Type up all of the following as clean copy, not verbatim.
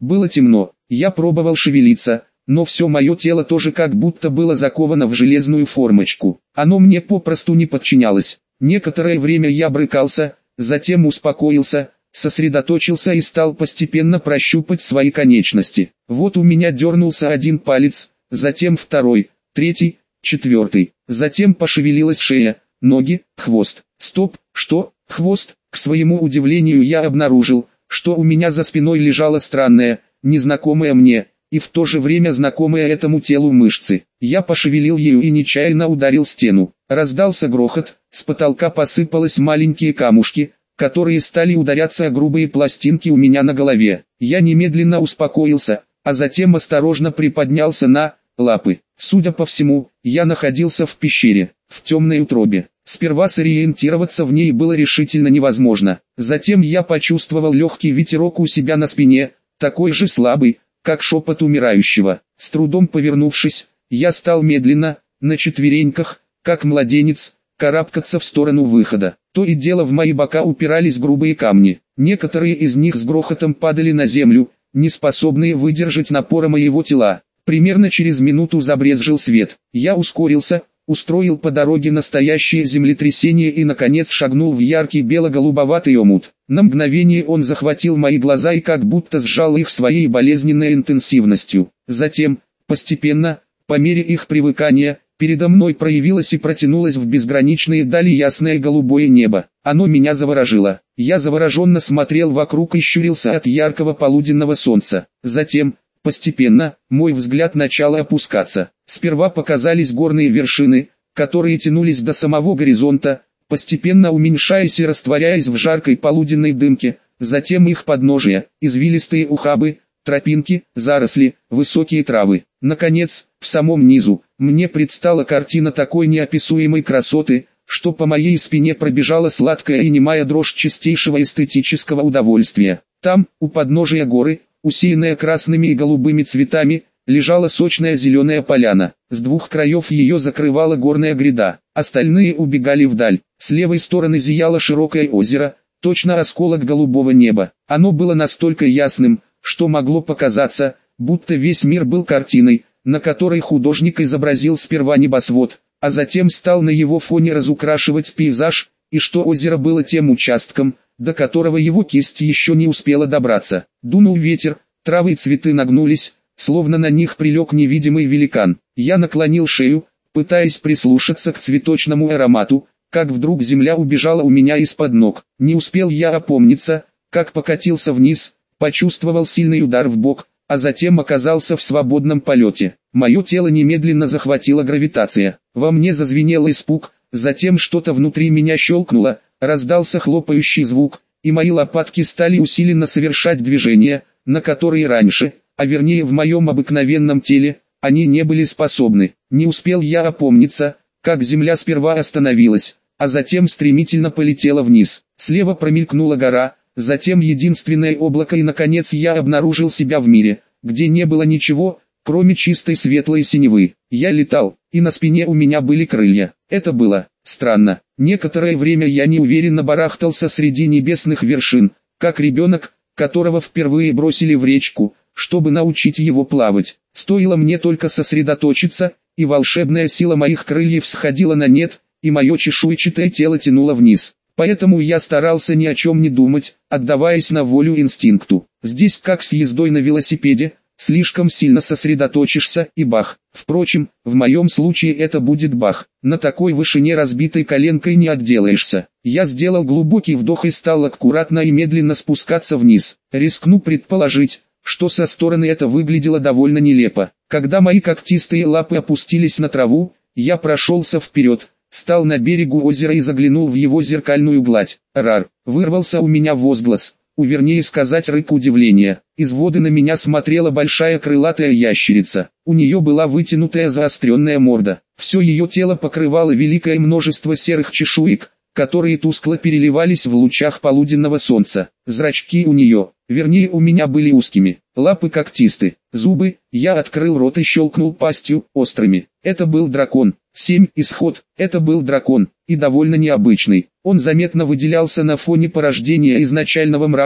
Было темно, я пробовал шевелиться, но все мое тело тоже как будто было заковано в железную формочку. Оно мне попросту не подчинялось. Некоторое время я брыкался, затем успокоился, сосредоточился и стал постепенно прощупать свои конечности. Вот у меня дернулся один палец, затем второй, третий, четвертый. Затем пошевелилась шея, ноги, хвост. Стоп, что? Хвост? К своему удивлению я обнаружил, что у меня за спиной лежала странная, незнакомая мне, и в то же время знакомая этому телу мышцы. Я пошевелил ею и нечаянно ударил стену. Раздался грохот, с потолка посыпались маленькие камушки, которые стали ударяться о грубые пластинки у меня на голове. Я немедленно успокоился, а затем осторожно приподнялся на лапы. Судя по всему, я находился в пещере, в темной утробе. Сперва сориентироваться в ней было решительно невозможно. Затем я почувствовал легкий ветерок у себя на спине, такой же слабый, как шепот умирающего. С трудом повернувшись, я стал медленно, на четвереньках, как младенец, карабкаться в сторону выхода. То и дело в мои бока упирались грубые камни. Некоторые из них с грохотом падали на землю, не способные выдержать напора моего тела. Примерно через минуту забрезжил свет. Я ускорился, устроил по дороге настоящее землетрясение и наконец шагнул в яркий бело-голубоватый омут. На мгновение он захватил мои глаза и как будто сжал их своей болезненной интенсивностью. Затем, постепенно, по мере их привыкания, передо мной проявилось и протянулось в безграничные дали ясное голубое небо. Оно меня заворожило. Я завороженно смотрел вокруг и щурился от яркого полуденного солнца. Затем, постепенно, мой взгляд начал опускаться. Сперва показались горные вершины, которые тянулись до самого горизонта, постепенно уменьшаясь и растворяясь в жаркой полуденной дымке. Затем их подножия, извилистые ухабы, тропинки, заросли, высокие травы. Наконец, в самом низу, мне предстала картина такой неописуемой красоты, что по моей спине пробежала сладкая и немая дрожь чистейшего эстетического удовольствия. Там, у подножия горы, усеянная красными и голубыми цветами, лежала сочная зеленая поляна. С двух краев ее закрывала горная гряда, остальные убегали вдаль. С левой стороны зияло широкое озеро, точно осколок голубого неба. Оно было настолько ясным, что могло показаться, будто весь мир был картиной, на которой художник изобразил сперва небосвод, а затем стал на его фоне разукрашивать пейзаж, и что озеро было тем участком, до которого его кисть еще не успела добраться. Дунул ветер, травы и цветы нагнулись, словно на них прилег невидимый великан. Я наклонил шею, пытаясь прислушаться к цветочному аромату, как вдруг земля убежала у меня из-под ног. Не успел я опомниться, как покатился вниз, почувствовал сильный удар в бок, а затем оказался в свободном полете. Мое тело немедленно захватила гравитация. Во мне зазвенел испуг, затем что-то внутри меня щелкнуло, раздался хлопающий звук, и мои лопатки стали усиленно совершать движения, на которые раньше, а вернее в моем обыкновенном теле, они не были способны. Не успел я опомниться, как земля сперва остановилась, а затем стремительно полетела вниз. Слева промелькнула гора, затем единственное облако и наконец я обнаружил себя в мире, где не было ничего, кроме чистой светлой синевы. Я летал, и на спине у меня были крылья. Это было странно. Некоторое время я неуверенно барахтался среди небесных вершин, как ребенок, которого впервые бросили в речку, чтобы научить его плавать. Стоило мне только сосредоточиться, и волшебная сила моих крыльев сходила на нет, и мое чешуйчатое тело тянуло вниз. Поэтому я старался ни о чем не думать, отдаваясь на волю инстинкту. Здесь как с ездой на велосипеде, слишком сильно сосредоточишься и бах. Впрочем, в моем случае это будет бах. На такой вышине разбитой коленкой не отделаешься. Я сделал глубокий вдох и стал аккуратно и медленно спускаться вниз. Рискну предположить, что со стороны это выглядело довольно нелепо. Когда мои когтистые лапы опустились на траву, я прошелся вперед, стал на берегу озера и заглянул в его зеркальную гладь. Рар! Вырвался у меня возглас, вернее сказать рык удивления. Из воды на меня смотрела большая крылатая ящерица. У нее была вытянутая заостренная морда. Все ее тело покрывало великое множество серых чешуек, которые тускло переливались в лучах полуденного солнца. Зрачки у нее, вернее у меня были узкими, лапы когтисты, зубы, я открыл рот и щелкнул пастью, острыми. Это был дракон. 7. Исход. Это был дракон, и довольно необычный. Он заметно выделялся на фоне порождения изначального мрака,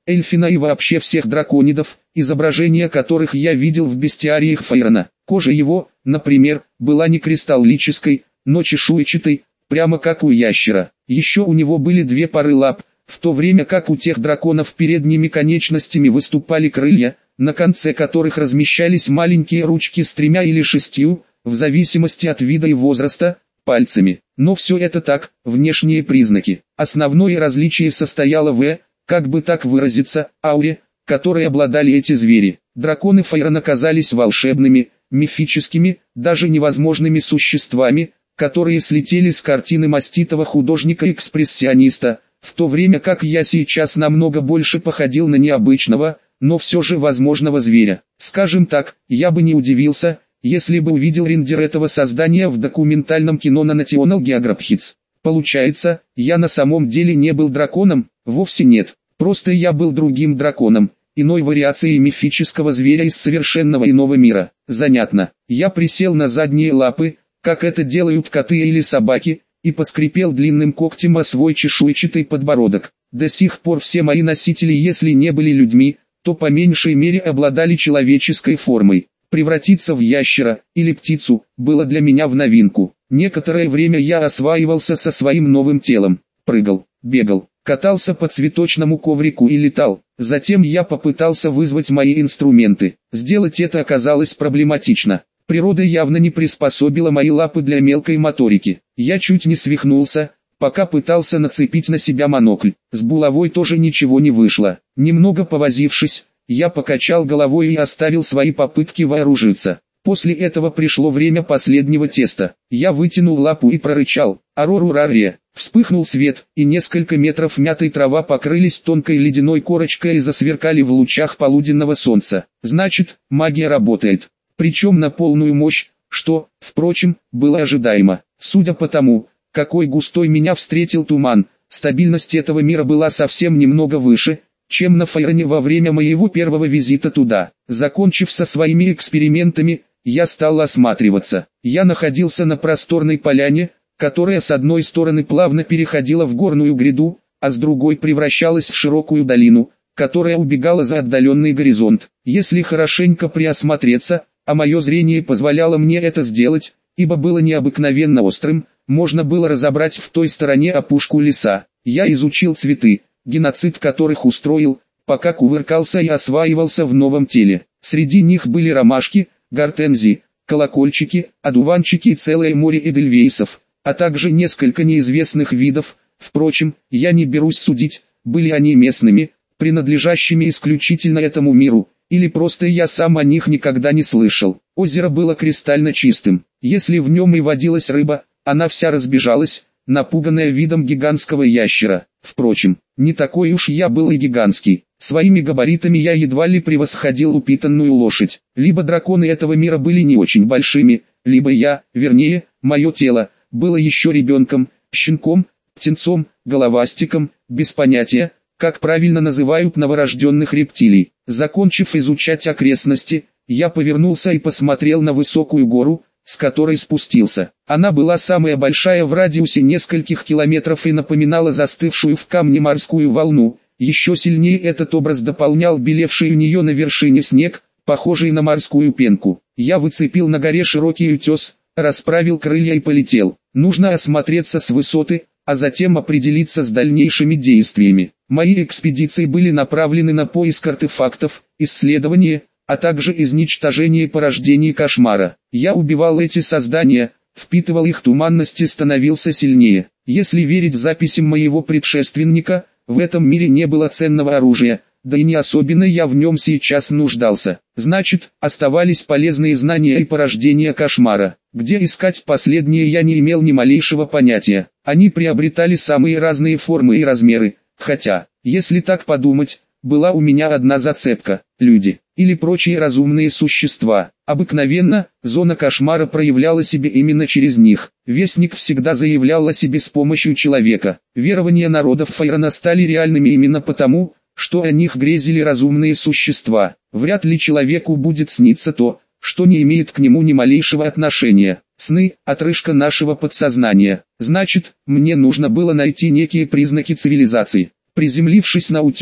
Эльфина и вообще всех драконидов, изображения которых я видел в бестиариях Фейрона. Кожа его, например, была не кристаллической, но чешуйчатой, прямо как у ящера. Еще у него были две пары лап, в то время как у тех драконов передними конечностями выступали крылья, на конце которых размещались маленькие ручки с 3 или 6, в зависимости от вида и возраста, пальцами. Но все это так, внешние признаки. Основное различие состояло в, как бы так выразиться, ауре, которой обладали эти звери. Драконы Фейрона казались волшебными, мифическими, даже невозможными существами, которые слетели с картины маститого художника-экспрессиониста, в то время как я сейчас намного больше походил на необычного, но все же возможного зверя. Скажем так, я бы не удивился, если бы увидел рендер этого создания в документальном кино на National Geographic Hits. Получается, я на самом деле не был драконом? Вовсе нет, просто я был другим драконом, иной вариацией мифического зверя из совершенного иного мира. Занятно. Я присел на задние лапы, как это делают коты или собаки, и поскрипел длинным когтем о свой чешуйчатый подбородок. До сих пор все мои носители, если не были людьми, то по меньшей мере обладали человеческой формой. Превратиться в ящера или птицу было для меня в новинку. Некоторое время я осваивался со своим новым телом, прыгал, бегал, катался по цветочному коврику и летал. Затем я попытался вызвать мои инструменты. Сделать это оказалось проблематично. Природа явно не приспособила мои лапы для мелкой моторики. Я чуть не свихнулся, пока пытался нацепить на себя монокль. С булавой тоже ничего не вышло. Немного повозившись, я покачал головой и оставил свои попытки вооружиться. После этого пришло время последнего теста. Я вытянул лапу и прорычал: «Арорурария!». Вспыхнул свет, и несколько метров мятой трава покрылись тонкой ледяной корочкой и засверкали в лучах полуденного солнца. Значит, магия работает. Причем на полную мощь, что, впрочем, было ожидаемо. Судя по тому, какой густой меня встретил туман, стабильность этого мира была совсем немного выше, чем на Фейроне во время моего первого визита туда. Закончив со своими экспериментами, я стал осматриваться. Я находился на просторной поляне, которая с одной стороны плавно переходила в горную гряду, а с другой превращалась в широкую долину, которая убегала за отдаленный горизонт. Если хорошенько приосмотреться, а мое зрение позволяло мне это сделать, ибо было необыкновенно острым, можно было разобрать в той стороне опушку леса. Я изучил цветы, геноцид которых устроил, пока кувыркался и осваивался в новом теле. Среди них были ромашки, гортензии, колокольчики, одуванчики и целое море эдельвейсов, а также несколько неизвестных видов. Впрочем, я не берусь судить, были они местными, принадлежащими исключительно этому миру, или просто я сам о них никогда не слышал. Озеро было кристально чистым. Если в нем и водилась рыба, она вся разбежалась, напуганная видом гигантского ящера. Впрочем, не такой уж я был и гигантский. Своими габаритами я едва ли превосходил упитанную лошадь. Либо драконы этого мира были не очень большими, либо я, вернее, мое тело, было еще ребенком, щенком, птенцом, головастиком, без понятия, как правильно называют новорожденных рептилий. Закончив изучать окрестности, я повернулся и посмотрел на высокую гору, с которой спустился. Она была самая большая в радиусе нескольких километров и напоминала застывшую в камне морскую волну. Еще сильнее этот образ дополнял белевший у нее на вершине снег, похожий на морскую пенку. Я выцепил на горе широкий утес, расправил крылья и полетел. Нужно осмотреться с высоты, а затем определиться с дальнейшими действиями. Мои экспедиции были направлены на поиск артефактов, исследование, а также изничтожение порождений кошмара. Я убивал эти создания, впитывал их туманность и становился сильнее. Если верить записям моего предшественника, в этом мире не было ценного оружия, да и не особенно я в нем сейчас нуждался. Значит, оставались полезные знания и порождения кошмара. Где искать последние я не имел ни малейшего понятия. Они приобретали самые разные формы и размеры, хотя, если так подумать, была у меня одна зацепка – люди, или прочие разумные существа. Обыкновенно, зона кошмара проявляла себя именно через них. Вестник всегда заявлял о себе с помощью человека. Верования народов Фейрона стали реальными именно потому, что о них грезили разумные существа. Вряд ли человеку будет сниться то, что не имеет к нему ни малейшего отношения. Сны – отрыжка нашего подсознания. Значит, мне нужно было найти некие признаки цивилизации. Приземлившись на утес,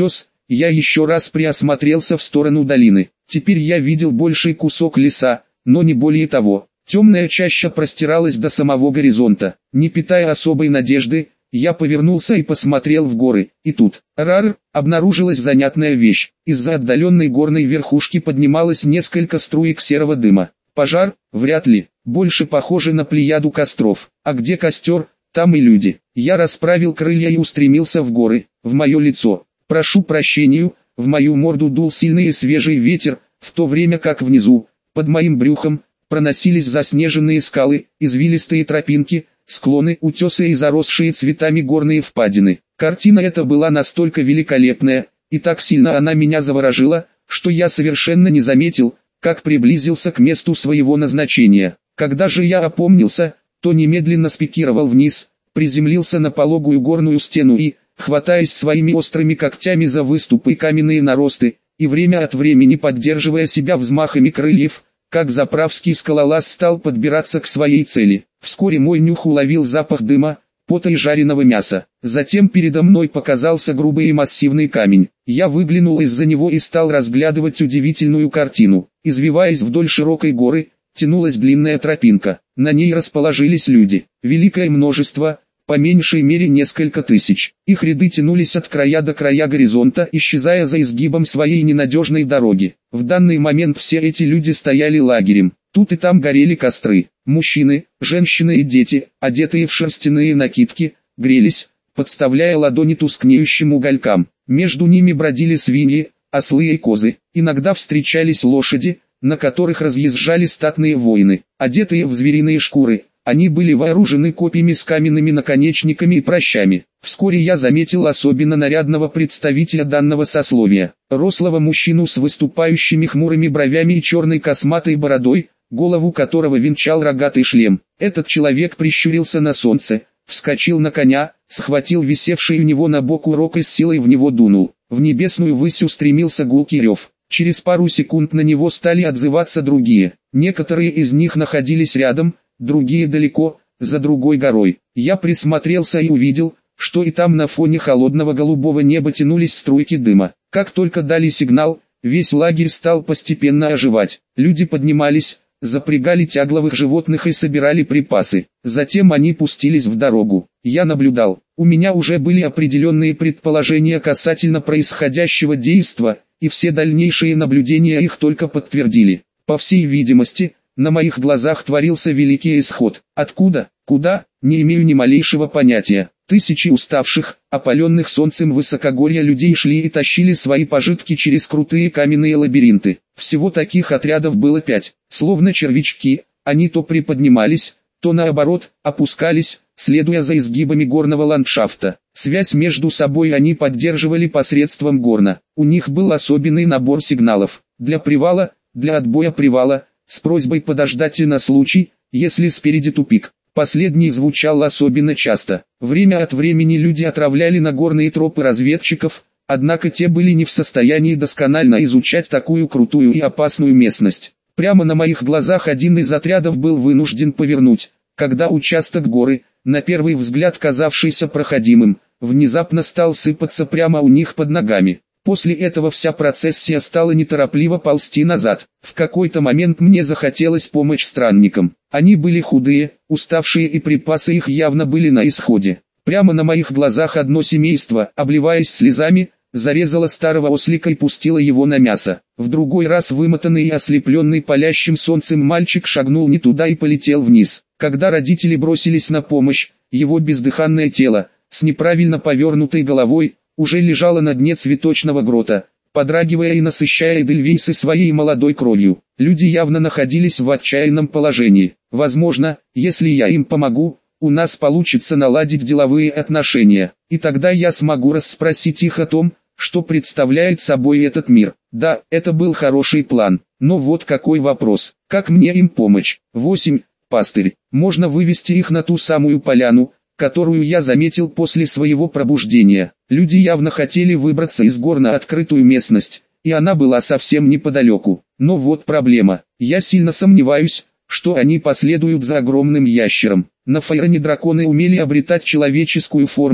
Я еще раз приосмотрелся в сторону долины. Теперь я видел больший кусок леса, но не более того. Темная чаща простиралась до самого горизонта. Не питая особой надежды, я повернулся и посмотрел в горы. И тут, обнаружилась занятная вещь. Из-за отдаленной горной верхушки поднималось несколько струек серого дыма. Пожар? Вряд ли. Больше похоже на плеяду костров. А где костер, там и люди. Я расправил крылья и устремился в горы. В мое лицо, прошу прощения, в мою морду дул сильный и свежий ветер, в то время как внизу, под моим брюхом, проносились заснеженные скалы, извилистые тропинки, склоны, утесы и заросшие цветами горные впадины. Картина эта была настолько великолепная, и так сильно она меня заворожила, что я совершенно не заметил, как приблизился к месту своего назначения. Когда же я опомнился, то немедленно спикировал вниз, приземлился на пологую горную стену и, хватаясь своими острыми когтями за выступы и каменные наросты, и время от времени поддерживая себя взмахами крыльев, как заправский скалолаз стал подбираться к своей цели. Вскоре мой нюх уловил запах дыма, пота и жареного мяса. Затем передо мной показался грубый и массивный камень. Я выглянул из-за него и стал разглядывать удивительную картину. Извиваясь вдоль широкой горы, тянулась длинная тропинка. На ней расположились люди. Великое множество, по меньшей мере несколько тысяч. Их ряды тянулись от края до края горизонта, исчезая за изгибом своей ненадежной дороги. В данный момент все эти люди стояли лагерем. Тут и там горели костры. Мужчины, женщины и дети, одетые в шерстяные накидки, грелись, подставляя ладони тускнеющим уголькам. Между ними бродили свиньи, ослы и козы. Иногда встречались лошади, на которых разъезжали статные воины, одетые в звериные шкуры. Они были вооружены копьями с каменными наконечниками и пращами. Вскоре я заметил особенно нарядного представителя данного сословия, рослого мужчину с выступающими хмурыми бровями и черной косматой бородой, голову которого венчал рогатый шлем. Этот человек прищурился на солнце, вскочил на коня, схватил висевший у него на боку рог и с силой в него дунул. В небесную высь устремился гулкий рев. Через пару секунд на него стали отзываться другие. Некоторые из них находились рядом, другие далеко, за другой горой. Я присмотрелся и увидел, что и там на фоне холодного голубого неба тянулись струйки дыма. Как только дали сигнал, весь лагерь стал постепенно оживать. Люди поднимались, запрягали тягловых животных и собирали припасы. Затем они пустились в дорогу. Я наблюдал. У меня уже были определенные предположения касательно происходящего действа, и все дальнейшие наблюдения их только подтвердили. По всей видимости, на моих глазах творился великий исход. Откуда, куда, не имею ни малейшего понятия. Тысячи уставших, опаленных солнцем высокогорья людей шли и тащили свои пожитки через крутые каменные лабиринты. Всего таких отрядов было 5. Словно червячки, они то приподнимались, то наоборот, опускались, следуя за изгибами горного ландшафта. Связь между собой они поддерживали посредством горна. У них был особенный набор сигналов. Для привала, для отбоя привала, с просьбой подождать и на случай, если спереди тупик. Последний звучал особенно часто. Время от времени люди отправляли на горные тропы разведчиков, однако те были не в состоянии досконально изучать такую крутую и опасную местность. Прямо на моих глазах один из отрядов был вынужден повернуть, когда участок горы, на первый взгляд казавшийся проходимым, внезапно стал сыпаться прямо у них под ногами. После этого вся процессия стала неторопливо ползти назад. В какой-то момент мне захотелось помочь странникам. Они были худые, уставшие и припасы их явно были на исходе. Прямо на моих глазах одно семейство, обливаясь слезами, зарезало старого ослика и пустило его на мясо. В другой раз вымотанный и ослепленный палящим солнцем мальчик шагнул не туда и полетел вниз. Когда родители бросились на помощь, его бездыханное тело, с неправильно повернутой головой, уже лежала на дне цветочного грота, подрагивая и насыщая эдельвейсы своей молодой кровью. Люди явно находились в отчаянном положении. Возможно, если я им помогу, у нас получится наладить деловые отношения, и тогда я смогу расспросить их о том, что представляет собой этот мир. Да, это был хороший план, но вот какой вопрос: как мне им помочь? 8. Пастырь. Можно вывести их на ту самую поляну, которую я заметил после своего пробуждения. Люди явно хотели выбраться из гор на открытую местность, и она была совсем неподалеку. Но вот проблема. Я сильно сомневаюсь, что они последуют за огромным ящером. На Файроне драконы умели обретать человеческую форму,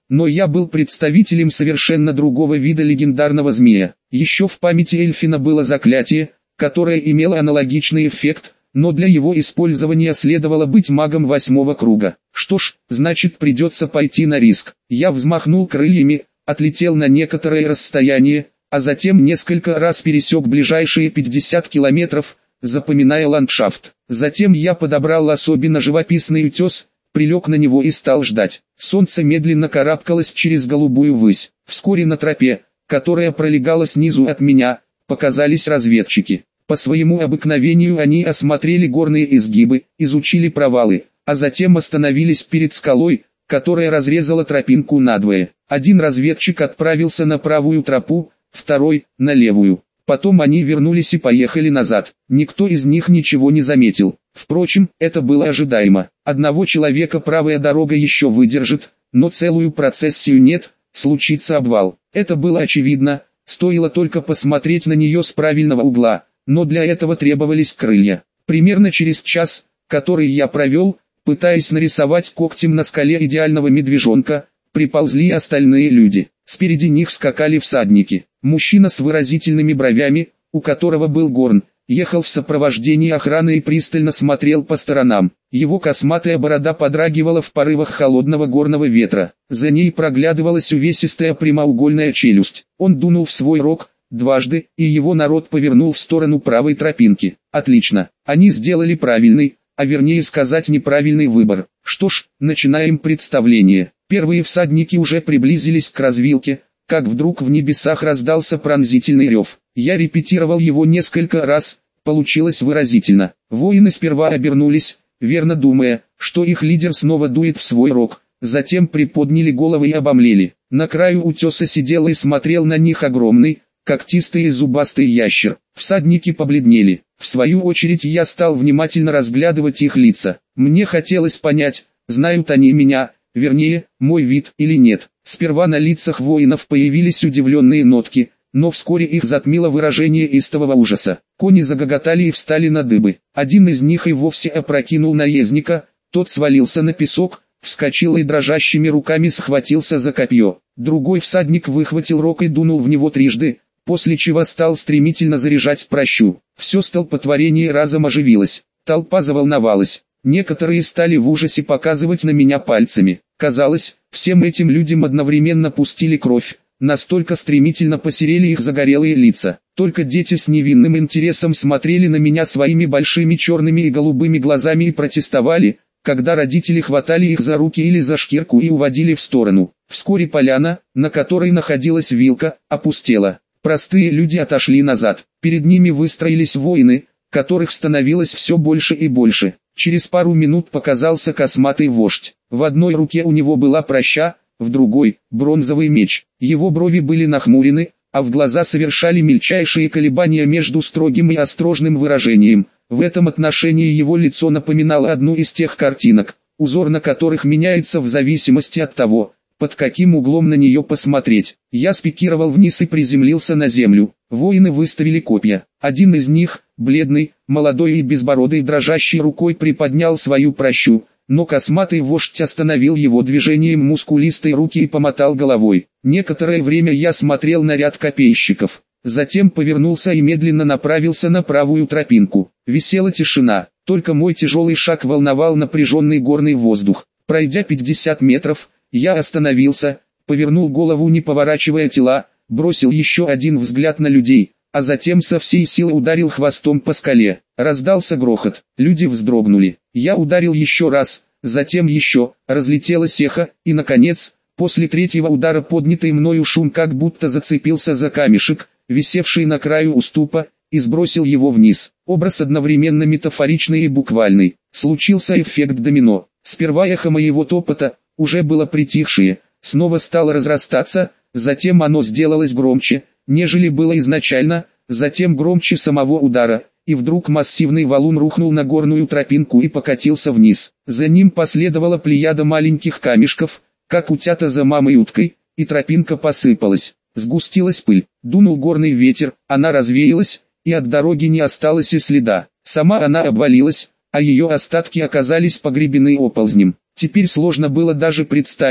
но я был представителем совершенно другого вида легендарного змея. Еще в памяти Эльфина было заклятие, которое имело аналогичный эффект, но для его использования следовало быть магом 8-го круга. Что ж, значит придется пойти на риск. Я взмахнул крыльями, отлетел на некоторое расстояние, а затем несколько раз пересек ближайшие 50 километров, запоминая ландшафт. Затем я подобрал особенно живописный утес, прилег на него и стал ждать. Солнце медленно карабкалось через голубую высь. Вскоре на тропе, которая пролегала снизу от меня, показались разведчики. По своему обыкновению они осмотрели горные изгибы, изучили провалы, а затем остановились перед скалой, которая разрезала тропинку надвое. Один разведчик отправился на правую тропу, второй – на левую. Потом они вернулись и поехали назад. Никто из них ничего не заметил. Впрочем, это было ожидаемо. Одного человека правая дорога еще выдержит, но целую процессию нет, случится обвал. Это было очевидно, стоило только посмотреть на нее с правильного угла, но для этого требовались крылья. Примерно через час, который я провел, пытаясь нарисовать когтем на скале идеального медвежонка, приползли остальные люди. Спереди них скакали всадники. Мужчина с выразительными бровями, у которого был горн, ехал в сопровождении охраны и пристально смотрел по сторонам. Его косматая борода подрагивала в порывах холодного горного ветра. За ней проглядывалась увесистая прямоугольная челюсть. Он дунул в свой рог дважды, и его народ повернул в сторону правой тропинки. Отлично, они сделали правильный, а вернее сказать неправильный выбор. Что ж, начинаем представление. Первые всадники уже приблизились к развилке, как вдруг в небесах раздался пронзительный рев. Я репетировал его несколько раз, получилось выразительно. Воины сперва обернулись, верно думая, что их лидер снова дует в свой рог, затем приподняли головы и обомлели. На краю утеса сидел и смотрел на них огромный, когтистый и зубастый ящер. Всадники побледнели. В свою очередь я стал внимательно разглядывать их лица. Мне хотелось понять, знают они меня, вернее, мой вид или нет. Сперва на лицах воинов появились удивленные нотки, но вскоре их затмило выражение истового ужаса. Кони загоготали и встали на дыбы. Один из них и вовсе опрокинул наездника, тот свалился на песок, вскочил и дрожащими руками схватился за копье. Другой всадник выхватил рог и дунул в него трижды, после чего стал стремительно заряжать пращу. Все столпотворение разом оживилось. Толпа заволновалась. Некоторые стали в ужасе показывать на меня пальцами. Казалось, всем этим людям одновременно пустили кровь. Настолько стремительно посерели их загорелые лица. Только дети с невинным интересом смотрели на меня своими большими черными и голубыми глазами и протестовали, когда родители хватали их за руки или за шкирку и уводили в сторону. Вскоре поляна, на которой находилась вилка, опустела. Простые люди отошли назад. Перед ними выстроились воины, которых становилось все больше и больше. Через пару минут показался косматый вождь. В одной руке у него была праща, в другой – бронзовый меч. Его брови были нахмурены, а в глаза совершали мельчайшие колебания между строгим и осторожным выражением. В этом отношении его лицо напоминало одну из тех картинок, узор на которых меняется в зависимости от того, под каким углом на нее посмотреть. Я спикировал вниз и приземлился на землю. Воины выставили копья. Один из них, бледный, молодой и безбородый, дрожащей рукой приподнял свою пращу, но косматый вождь остановил его движением мускулистой руки и помотал головой. Некоторое время я смотрел на ряд копейщиков, затем повернулся и медленно направился на правую тропинку. Висела тишина, только мой тяжелый шаг волновал напряженный горный воздух. Пройдя 50 метров, я остановился, повернул голову не поворачивая тела, бросил еще один взгляд на людей, а затем со всей силы ударил хвостом по скале. Раздался грохот, люди вздрогнули. Я ударил еще раз, затем еще, разлетелось эхо, и наконец, после третьего удара поднятый мною шум как будто зацепился за камешек, висевший на краю уступа, и сбросил его вниз. Образ одновременно метафоричный и буквальный. Случился эффект домино. Сперва эхо моего топота, уже было притихшее, снова стало разрастаться, затем оно сделалось громче, нежели было изначально, затем громче самого удара, и вдруг массивный валун рухнул на горную тропинку и покатился вниз. За ним последовала плеяда маленьких камешков, как утята за мамой уткой, и тропинка посыпалась. Сгустилась пыль, дунул горный ветер, она развеялась, и от дороги не осталось и следа. Сама она обвалилась, а ее остатки оказались погребены оползнем. Теперь сложно было даже представить,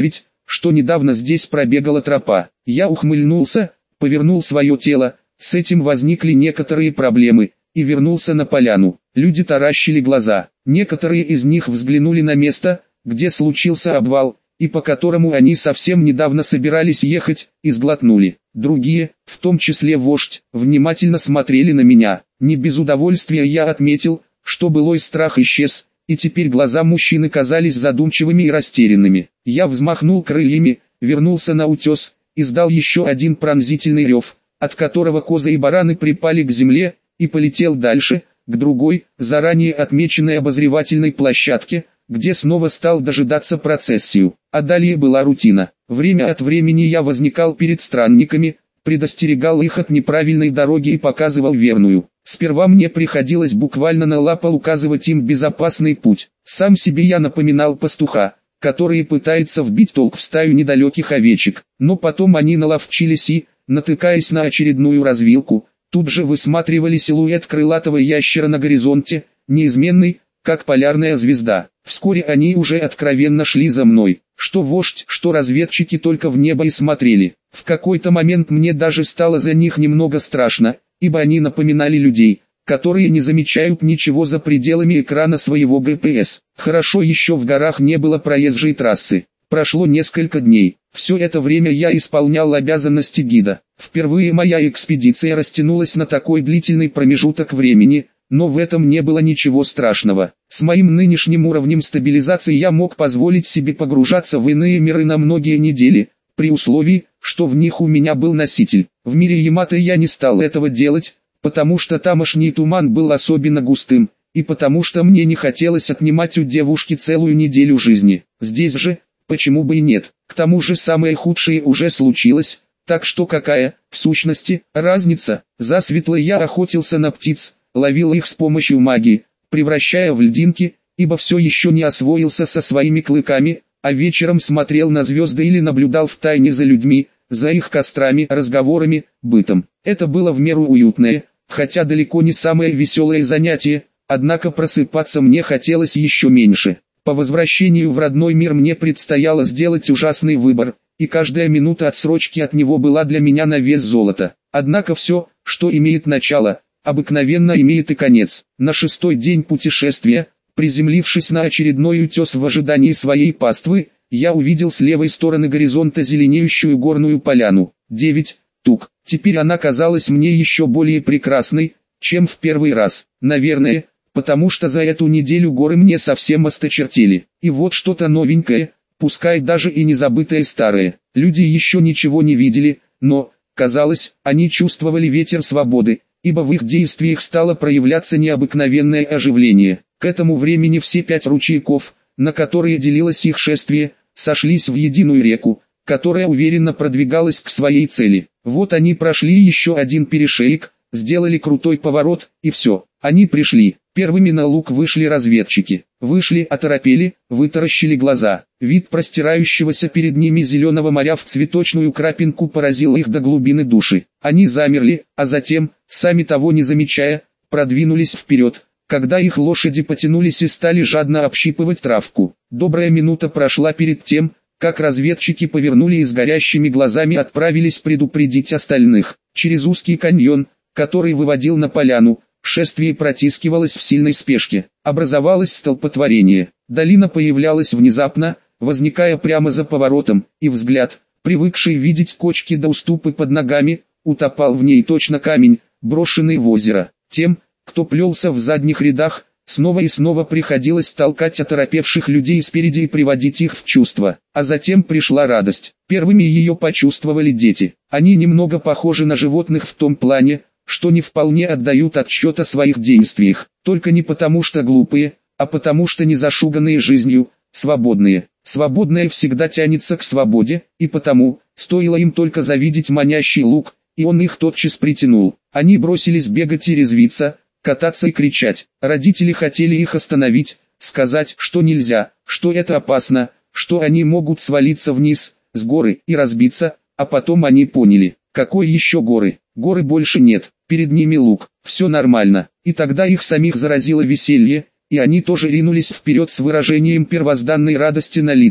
что недавно здесь пробегала тропа. Я ухмыльнулся, повернул свое тело, с этим возникли некоторые проблемы, и вернулся на поляну. Люди таращили глаза, некоторые из них взглянули на место, где случился обвал, и по которому они совсем недавно собирались ехать, и сглотнули. Другие, в том числе вождь, внимательно смотрели на меня. Не без удовольствия я отметил, что былой страх исчез, и теперь глаза мужчины казались задумчивыми и растерянными. Я взмахнул крыльями, вернулся на утес, издал еще один пронзительный рев, от которого козы и бараны припали к земле, и полетел дальше, к другой, заранее отмеченной обозревательной площадке, где снова стал дожидаться процессию. А далее была рутина. Время от времени я возникал перед странниками, предостерегал их от неправильной дороги и показывал верную. Сперва мне приходилось буквально на лапу указывать им безопасный путь. Сам себе я напоминал пастуха, который пытается вбить толк в стаю недалеких овечек. Но потом они наловчились и, натыкаясь на очередную развилку, тут же высматривали силуэт крылатого ящера на горизонте, неизменный, как полярная звезда. Вскоре они уже откровенно шли за мной. Что вождь, что разведчики только в небо и смотрели. В какой-то момент мне даже стало за них немного страшно, ибо они напоминали людей, которые не замечают ничего за пределами экрана своего ГПС. Хорошо еще в горах не было проезжей трассы. Прошло несколько дней. Все это время я исполнял обязанности гида. Впервые моя экспедиция растянулась на такой длительный промежуток времени, но в этом не было ничего страшного. С моим нынешним уровнем стабилизации я мог позволить себе погружаться в иные миры на многие недели, при условии, что в них у меня был носитель. В мире Ямато я не стал этого делать, потому что тамошний туман был особенно густым, и потому что мне не хотелось отнимать у девушки целую неделю жизни. Здесь же, почему бы и нет, к тому же самое худшее уже случилось, так что какая, в сущности, разница? Засветло я охотился на птиц, ловил их с помощью магии, превращая в льдинки, ибо все еще не освоился со своими клыками, а вечером смотрел на звезды или наблюдал втайне за людьми, за их кострами, разговорами, бытом. Это было в меру уютное, хотя далеко не самое веселое занятие, однако просыпаться мне хотелось еще меньше. По возвращению в родной мир мне предстояло сделать ужасный выбор, и каждая минута отсрочки от него была для меня на вес золота. Однако все, что имеет начало, обыкновенно имеет и конец. На 6-й день путешествия, приземлившись на очередной утес в ожидании своей паствы, я увидел с левой стороны горизонта зеленеющую горную поляну. 9 тук. Теперь она казалась мне еще более прекрасной, чем в первый раз. Наверное, потому что за эту неделю горы мне совсем осточертели. И вот что-то новенькое, пускай даже и не забытое старое. Люди еще ничего не видели, но, казалось, они чувствовали ветер свободы, ибо в их действиях стало проявляться необыкновенное оживление. К этому времени все 5 ручейков, на которые делилось их шествие, сошлись в единую реку, которая уверенно продвигалась к своей цели. Вот они прошли еще один перешеек, сделали крутой поворот, и все, они пришли. Первыми на луг вышли разведчики. Вышли, оторопели, вытаращили глаза. Вид простирающегося перед ними зеленого моря в цветочную крапинку поразил их до глубины души. Они замерли, а затем, сами того не замечая, продвинулись вперед, когда их лошади потянулись и стали жадно общипывать травку. Добрая минута прошла перед тем, как разведчики повернули и с горящими глазами отправились предупредить остальных. Через узкий каньон, который выводил на поляну, шествие протискивалось в сильной спешке. Образовалось столпотворение. Долина появлялась внезапно, возникая прямо за поворотом, и взгляд, привыкший видеть кочки да уступы под ногами, утопал в ней точно камень, брошенный в озеро. Тем, кто плелся в задних рядах, снова и снова приходилось толкать оторопевших людей спереди и приводить их в чувство. А затем пришла радость. Первыми ее почувствовали дети. Они немного похожи на животных в том плане, что не вполне отдают отчет о своих действиях, только не потому что глупые, а потому что не зашуганные жизнью, свободные. Свободное всегда тянется к свободе, и потому, стоило им только завидеть манящий луг, и он их тотчас притянул. Они бросились бегать и резвиться, кататься и кричать. Родители хотели их остановить, сказать, что нельзя, что это опасно, что они могут свалиться вниз, с горы, и разбиться, а потом они поняли, какой еще горы, горы больше нет, перед ними луг, все нормально, и тогда их самих заразило веселье, и они тоже ринулись вперед с выражением первозданной радости на лицах.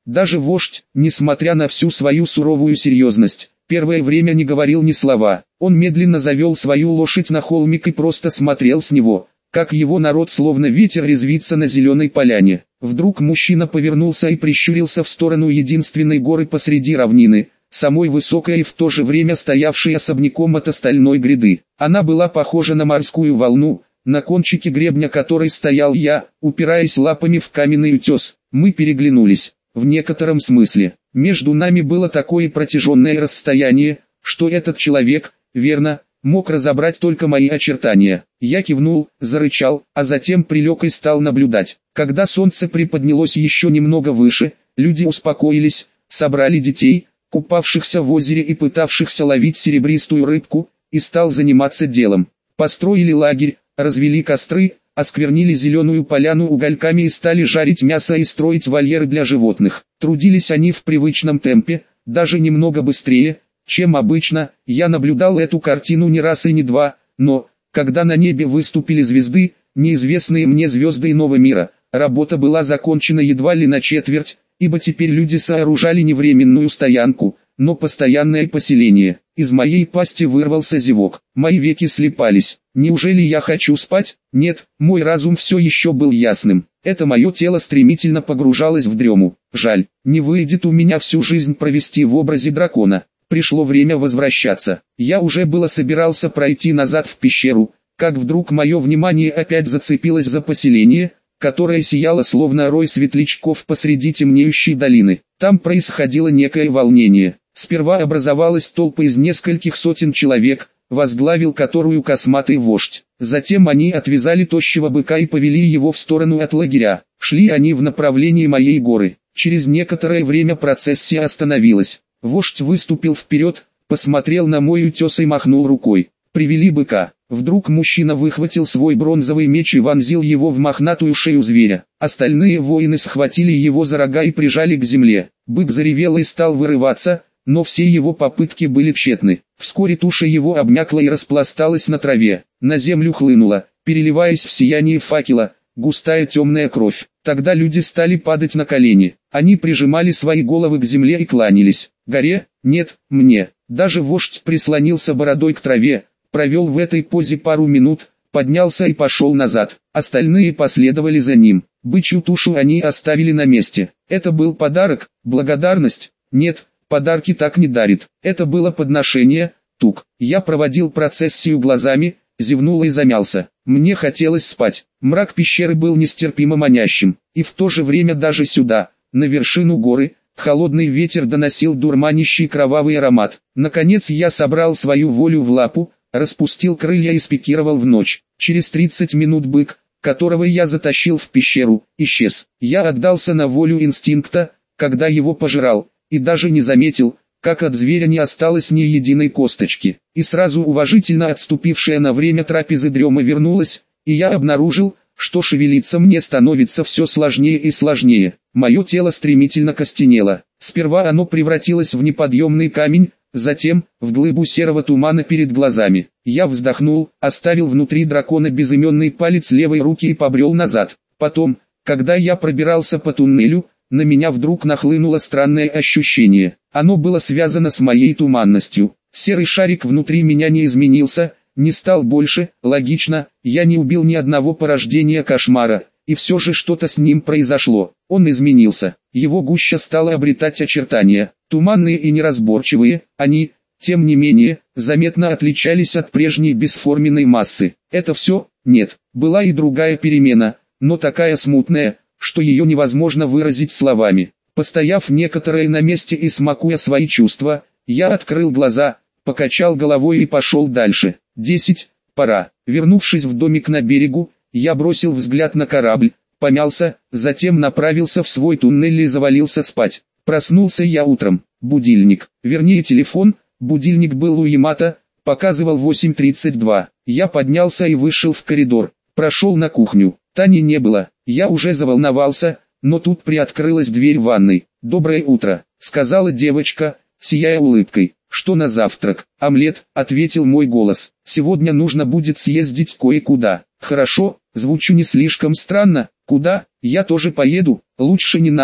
Даже вождь, несмотря на всю свою суровую серьезность, первое время не говорил ни слова. Он медленно завел свою лошадь на холмик и просто смотрел с него, как его народ словно ветер резвится на зеленой поляне. Вдруг мужчина повернулся и прищурился в сторону единственной горы посреди равнины, самой высокой и в то же время стоявшей особняком от остальной гряды. Она была похожа на морскую волну, на кончике гребня которой стоял я, упираясь лапами в каменный утес. Мы переглянулись. В некотором смысле, между нами было такое протяженное расстояние, что этот человек, верно, мог разобрать только мои очертания. Я кивнул, зарычал, а затем прилег и стал наблюдать. Когда солнце приподнялось еще немного выше, люди успокоились, собрали детей, купавшихся в озере и пытавшихся ловить серебристую рыбку, и стал заниматься делом. Построили лагерь, развели костры, осквернили зеленую поляну угольками и стали жарить мясо и строить вольеры для животных. Трудились они в привычном темпе, даже немного быстрее, чем обычно. Я наблюдал эту картину не раз и не два, но, когда на небе выступили звезды, неизвестные мне звезды иного мира, работа была закончена едва ли на четверть, ибо теперь люди сооружали не временную стоянку, но постоянное поселение. Из моей пасти вырвался зевок. Мои веки слипались. Неужели я хочу спать? Нет, мой разум все еще был ясным. Это мое тело стремительно погружалось в дрему. Жаль, не выйдет у меня всю жизнь провести в образе дракона. Пришло время возвращаться. Я уже было собирался пройти назад в пещеру, как вдруг мое внимание опять зацепилось за поселение, которое сияло словно рой светлячков посреди темнеющей долины. Там происходило некое волнение. Сперва образовалась толпа из нескольких сотен человек, возглавил которую косматый вождь. Затем они отвязали тощего быка и повели его в сторону от лагеря. Шли они в направлении моей горы. Через некоторое время процессия остановилась. Вождь выступил вперед, посмотрел на мой утес и махнул рукой. Привели быка. Вдруг мужчина выхватил свой бронзовый меч и вонзил его в мохнатую шею зверя. Остальные воины схватили его за рога и прижали к земле. Бык заревел и стал вырываться, но все его попытки были тщетны. Вскоре туша его обмякла и распласталась на траве. На землю хлынула, переливаясь в сиянии факела, густая темная кровь. Тогда люди стали падать на колени. Они прижимали свои головы к земле и кланялись. Горе? Нет, мне. Даже вождь прислонился бородой к траве, провел в этой позе пару минут, поднялся и пошел назад. Остальные последовали за ним. Бычью тушу они оставили на месте. Это был подарок, благодарность? Нет. Подарки так не дарит. Это было подношение, тук. Я проводил процессию глазами, зевнул и замялся. Мне хотелось спать. Мрак пещеры был нестерпимо манящим. И в то же время даже сюда, на вершину горы, холодный ветер доносил дурманящий кровавый аромат. Наконец я собрал свою волю в лапу, распустил крылья и спикировал в ночь. Через 30 минут бык, которого я затащил в пещеру, исчез. Я отдался на волю инстинкта, когда его пожирал, и даже не заметил, как от зверя не осталось ни единой косточки. И сразу уважительно отступившая на время трапезы дрема вернулась, и я обнаружил, что шевелиться мне становится все сложнее и сложнее. Мое тело стремительно костенело. Сперва оно превратилось в неподъемный камень, затем в глыбу серого тумана перед глазами. Я вздохнул, оставил внутри дракона безыменный палец левой руки и побрел назад. Потом, когда я пробирался по туннелю, на меня вдруг нахлынуло странное ощущение. Оно было связано с моей туманностью. Серый шарик внутри меня не изменился, не стал больше. Логично, я не убил ни одного порождения кошмара, и все же что-то с ним произошло. Он изменился. Его гуща стала обретать очертания, туманные и неразборчивые. Они, тем не менее, заметно отличались от прежней бесформенной массы. Это все? Нет. Была и другая перемена, но такая смутная, что ее невозможно выразить словами. Постояв некоторое на месте и смакуя свои чувства, я открыл глаза, покачал головой и пошел дальше. 10. Пора. Вернувшись в домик на берегу, я бросил взгляд на корабль, помялся, затем направился в свой туннель и завалился спать. Проснулся я утром. Будильник, вернее телефон, будильник был у Ямато, показывал 8:32. Я поднялся и вышел в коридор. Прошел на кухню. Тани не было. Я уже заволновался, но тут приоткрылась дверь ванной. «Доброе утро», — сказала девочка, сияя улыбкой. «Что на завтрак?» «Омлет», — ответил мой голос. «Сегодня нужно будет съездить кое-куда». «Хорошо, звучу не слишком странно. Куда?» «Я тоже поеду». «Лучше не надо,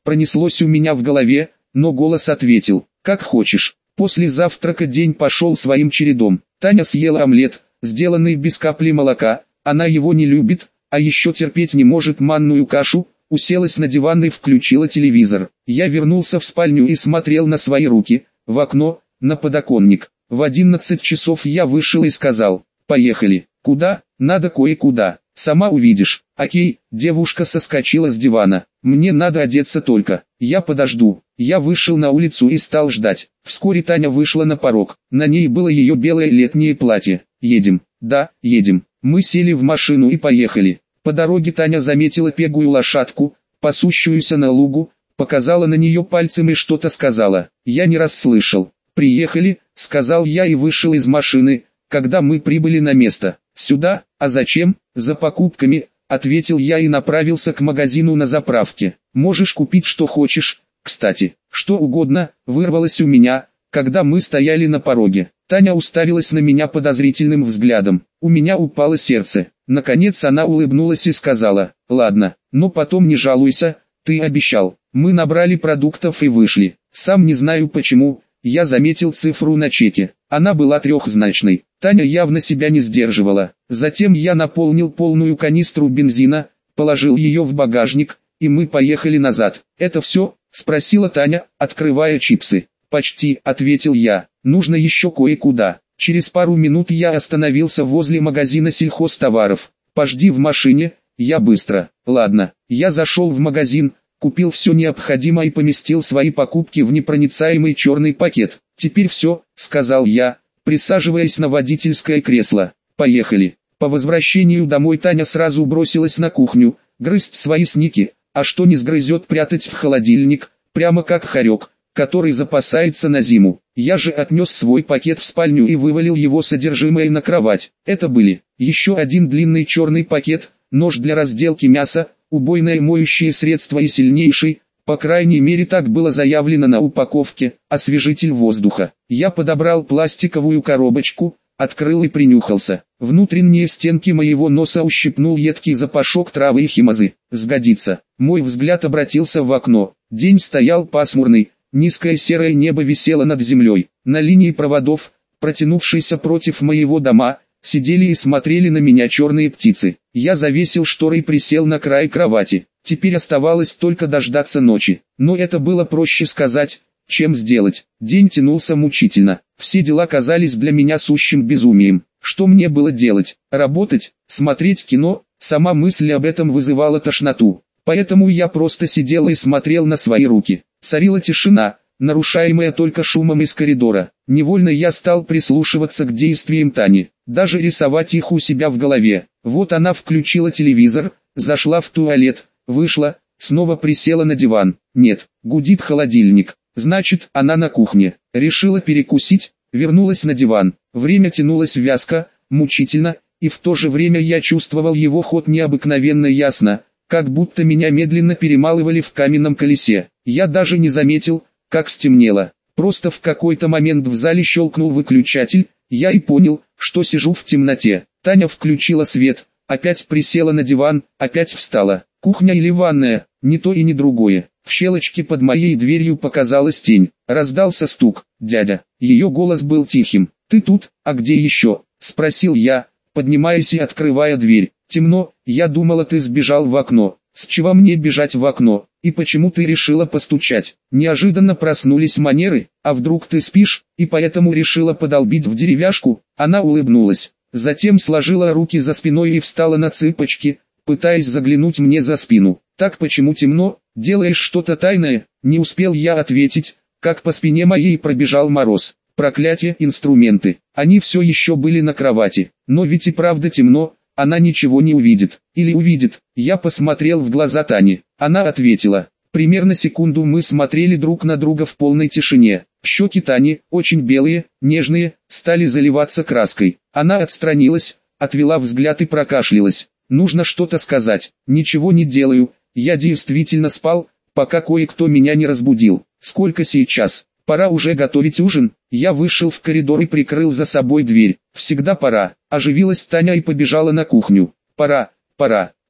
Пронеслось у меня в голове, но голос ответил: как хочешь. После завтрака день пошел своим чередом. Таня съела омлет, сделанный без капли молока, она его не любит, а еще терпеть не может манную кашу, уселась на диван и включила телевизор. Я вернулся в спальню и смотрел на свои руки, в окно, на подоконник. В 11 часов я вышел и сказал: поехали. Куда? Надо кое-куда. Сама увидишь. Окей. Девушка соскочила с дивана. Мне надо одеться только. Я подожду. Я вышел на улицу и стал ждать. Вскоре Таня вышла на порог. На ней было ее белое летнее платье. Едем. Да, едем. Мы сели в машину и поехали. По дороге Таня заметила пегую лошадку, пасущуюся на лугу, показала на нее пальцем и что-то сказала. Я не расслышал. «Приехали», — сказал я и вышел из машины, когда мы прибыли на место. «Сюда? А зачем?» «За покупками», — ответил я и направился к магазину на заправке. «Можешь купить что хочешь, кстати, что угодно», — вырвалось у меня, когда мы стояли на пороге. Таня уставилась на меня подозрительным взглядом. У меня упало сердце. Наконец она улыбнулась и сказала: «Ладно, но потом не жалуйся, ты обещал». Мы набрали продуктов и вышли. Сам не знаю почему, я заметил цифру на чеке. Она была трехзначной. Таня явно себя не сдерживала. Затем я наполнил полную канистру бензина, положил ее в багажник, и мы поехали назад. «Это все?» — спросила Таня, открывая чипсы. «Почти», — ответил я. «Нужно еще кое-куда». Через пару минут я остановился возле магазина сельхозтоваров. «Пожди в машине, я быстро». «Ладно». Я зашел в магазин, купил все необходимое и поместил свои покупки в непроницаемый черный пакет. «Теперь все», — сказал я, присаживаясь на водительское кресло. «Поехали». По возвращению домой Таня сразу бросилась на кухню, грызть свои сники, а что не сгрызет прятать в холодильник, прямо как хорек, который запасается на зиму. Я же отнес свой пакет в спальню и вывалил его содержимое на кровать. Это были еще один длинный черный пакет, нож для разделки мяса, убойное моющее средство и сильнейший, по крайней мере так было заявлено на упаковке, освежитель воздуха. Я подобрал пластиковую коробочку, открыл и принюхался. Внутренние стенки моего носа ущипнул едкий запашок травы и химозы. «Сгодится». Мой взгляд обратился в окно. День стоял пасмурный. Низкое серое небо висело над землей. На линии проводов, протянувшейся против моего дома, сидели и смотрели на меня черные птицы. Я завесил шторы и присел на край кровати. Теперь оставалось только дождаться ночи. Но это было проще сказать, чем сделать. День тянулся мучительно. Все дела казались для меня сущим безумием. Что мне было делать? Работать? Смотреть кино? Сама мысль об этом вызывала тошноту. Поэтому я просто сидел и смотрел на свои руки. Царила тишина, нарушаемая только шумом из коридора. Невольно я стал прислушиваться к действиям Тани, даже рисовать их у себя в голове. Вот она включила телевизор, зашла в туалет, вышла, снова присела на диван. Нет, гудит холодильник. Значит, она на кухне. Решила перекусить, вернулась на диван. Время тянулось вязко, мучительно, и в то же время я чувствовал его ход необыкновенно ясно, как будто меня медленно перемалывали в каменном колесе. Я даже не заметил, как стемнело. Просто в какой-то момент в зале щелкнул выключатель, я и понял, что сижу в темноте. Таня включила свет, опять присела на диван, опять встала. Кухня или ванная, ни то и ни другое. В щелочке под моей дверью показалась тень. Раздался стук. «Дядя». Ее голос был тихим. «Ты тут, а где еще?» — спросил я, поднимаясь и открывая дверь. «Темно, я думала, ты сбежал в окно». «С чего мне бежать в окно? И почему ты решила постучать?» Неожиданно проснулись манеры. «А вдруг ты спишь, и поэтому решила подолбить в деревяшку?» Она улыбнулась. Затем сложила руки за спиной и встала на цыпочки, пытаясь заглянуть мне за спину. «Так почему темно? Делаешь что-то тайное?» Не успел я ответить, как по спине моей пробежал мороз. Проклятие, инструменты. Они все еще были на кровати. Но ведь и правда темно. Она ничего не увидит. Или увидит. Я посмотрел в глаза Тани. Она ответила. Примерно секунду мы смотрели друг на друга в полной тишине. Щеки Тани, очень белые, нежные, стали заливаться краской. Она отстранилась, отвела взгляд и прокашлялась. Нужно что-то сказать. Ничего не делаю. Я действительно спал, пока кое-кто меня не разбудил. Сколько сейчас? Пора уже готовить ужин. Я вышел в коридор и прикрыл за собой дверь. Всегда пора. Оживилась Таня и побежала на кухню. Пора, пора.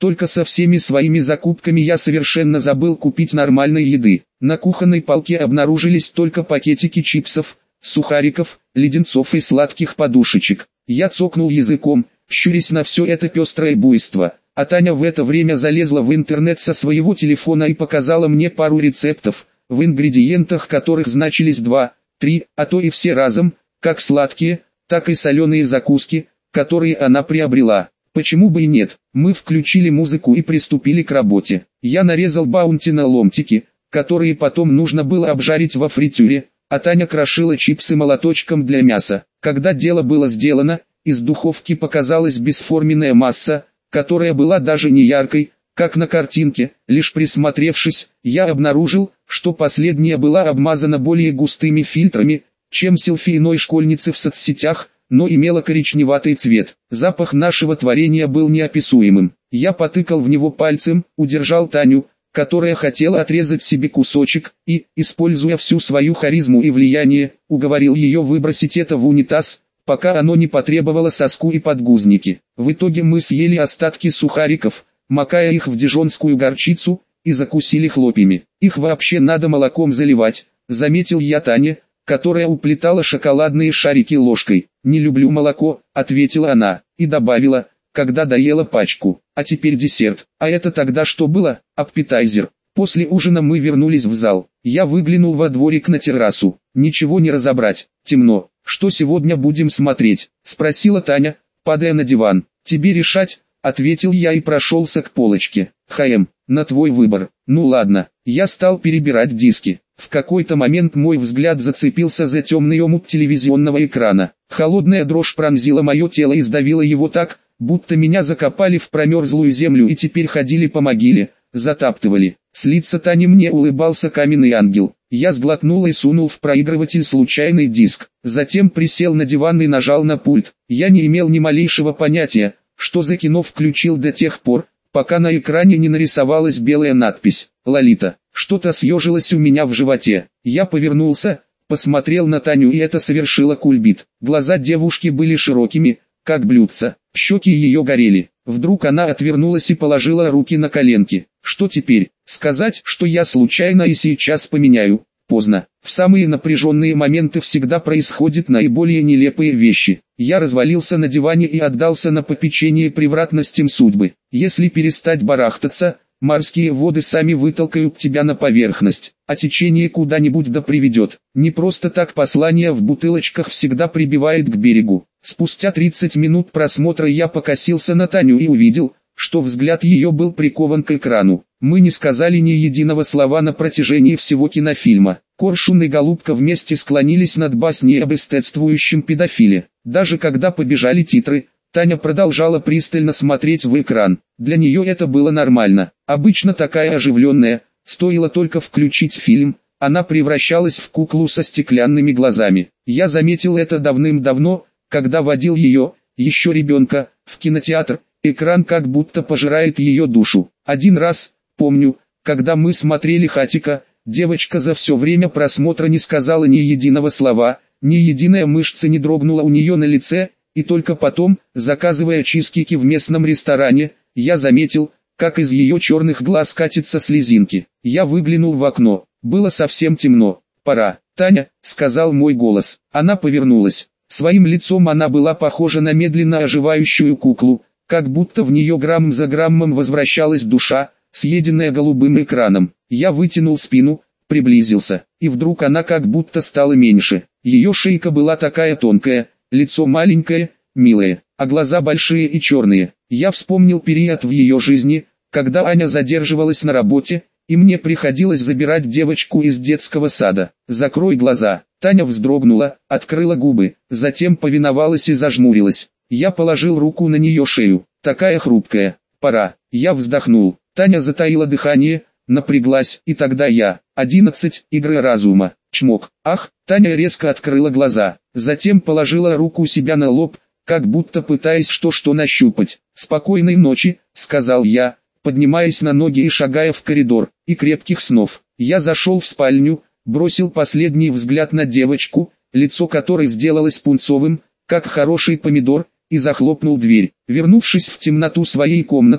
Только со всеми своими закупками я совершенно забыл купить нормальной еды. На кухонной полке обнаружились только пакетики чипсов, сухариков, леденцов и сладких подушечек. Я цокнул языком, щурясь на все это пестрое буйство. А Таня в это время залезла в интернет со своего телефона и показала мне пару рецептов, в ингредиентах которых значились 2, 3, а то и все разом, как сладкие, так и соленые закуски, которые она приобрела. Почему бы и нет? Мы включили музыку и приступили к работе. Я нарезал баунти на ломтики, которые потом нужно было обжарить во фритюре, а Таня крошила чипсы молоточком для мяса. Когда дело было сделано, из духовки показалась бесформенная масса, которая была даже не яркой, как на картинке. Лишь присмотревшись, я обнаружил, что последняя была обмазана более густыми фильтрами, чем селфи иной школьницы в соцсетях, но имела коричневатый цвет. Запах нашего творения был неописуемым. Я потыкал в него пальцем, удержал Таню, которая хотела отрезать себе кусочек, и, используя всю свою харизму и влияние, уговорил ее выбросить это в унитаз, пока оно не потребовало соску и подгузники. В итоге мы съели остатки сухариков, макая их в дижонскую горчицу, и закусили хлопьями. Их вообще надо молоком заливать, заметил я Тане, которая уплетала шоколадные шарики ложкой. «Не люблю молоко», — ответила она, и добавила, когда доела пачку. «А теперь десерт». А это тогда что было? Аппетайзер. После ужина мы вернулись в зал. Я выглянул во дворик на террасу. Ничего не разобрать, темно. «Что сегодня будем смотреть?» — спросила Таня, падая на диван. «Тебе решать», — ответил я и прошелся к полочке. На твой выбор». «Ну ладно». Я стал перебирать диски. В какой-то момент мой взгляд зацепился за темный омут телевизионного экрана. Холодная дрожь пронзила мое тело и сдавила его так, будто меня закопали в промерзлую землю и теперь ходили по могиле, затаптывали. С лица Тани мне улыбался каменный ангел. Я сглотнул и сунул в проигрыватель случайный диск. Затем присел на диван и нажал на пульт. Я не имел ни малейшего понятия, что за кино включил до тех пор, пока на экране не нарисовалась белая надпись «Лолита». Что-то съежилось у меня в животе. Я повернулся, посмотрел на Таню, и это совершило кульбит. Глаза девушки были широкими, как блюдца, щеки ее горели. Вдруг она отвернулась и положила руки на коленки. Что теперь? Сказать, что я случайно и сейчас поменяю? Поздно. В самые напряженные моменты всегда происходят наиболее нелепые вещи. Я развалился на диване и отдался на попечение превратностям судьбы. Если перестать барахтаться, морские воды сами вытолкают тебя на поверхность, а течение куда-нибудь да приведет. Не просто так послание в бутылочках всегда прибивает к берегу. Спустя 30 минут просмотра я покосился на Таню и увидел, что взгляд ее был прикован к экрану. Мы не сказали ни единого слова на протяжении всего кинофильма. Коршун и Голубка вместе склонились над басней об эстетствующем педофиле. Даже когда побежали титры, Таня продолжала пристально смотреть в экран. Для нее это было нормально. Обычно такая оживленная, стоило только включить фильм, она превращалась в куклу со стеклянными глазами. Я заметил это давным-давно, когда водил ее, еще ребенка, в кинотеатр. Экран как будто пожирает ее душу. Один раз, помню, когда мы смотрели «Хатико», девочка за все время просмотра не сказала ни единого слова, ни единая мышца не дрогнула у нее на лице, и только потом, заказывая чизкейки в местном ресторане, я заметил, как из ее черных глаз катятся слезинки. Я выглянул в окно. Было совсем темно. «Пора, Таня», — сказал мой голос. Она повернулась. Своим лицом она была похожа на медленно оживающую куклу, как будто в нее грамм за граммом возвращалась душа, съеденная голубым экраном. Я вытянул спину, приблизился, и вдруг она как будто стала меньше. Ее шейка была такая тонкая, лицо маленькое, милое, а глаза большие и черные. Я вспомнил период в ее жизни, когда Аня задерживалась на работе, и мне приходилось забирать девочку из детского сада. «Закрой глаза». Таня вздрогнула, открыла губы, затем повиновалась и зажмурилась. Я положил руку на нее шею. Такая хрупкая. «Пора». Я вздохнул. Таня затаила дыхание, напряглась, и тогда я. 11. Игры разума. Чмок. Ах, Таня резко открыла глаза. Затем положила руку у себя на лоб, как будто пытаясь что нащупать. «Спокойной ночи», — сказал я, поднимаясь на ноги и шагая в коридор, «и крепких снов». Я зашел в спальню, бросил последний взгляд на девочку, лицо которой сделалось пунцовым, как хороший помидор, и захлопнул дверь. Вернувшись в темноту своей комнаты,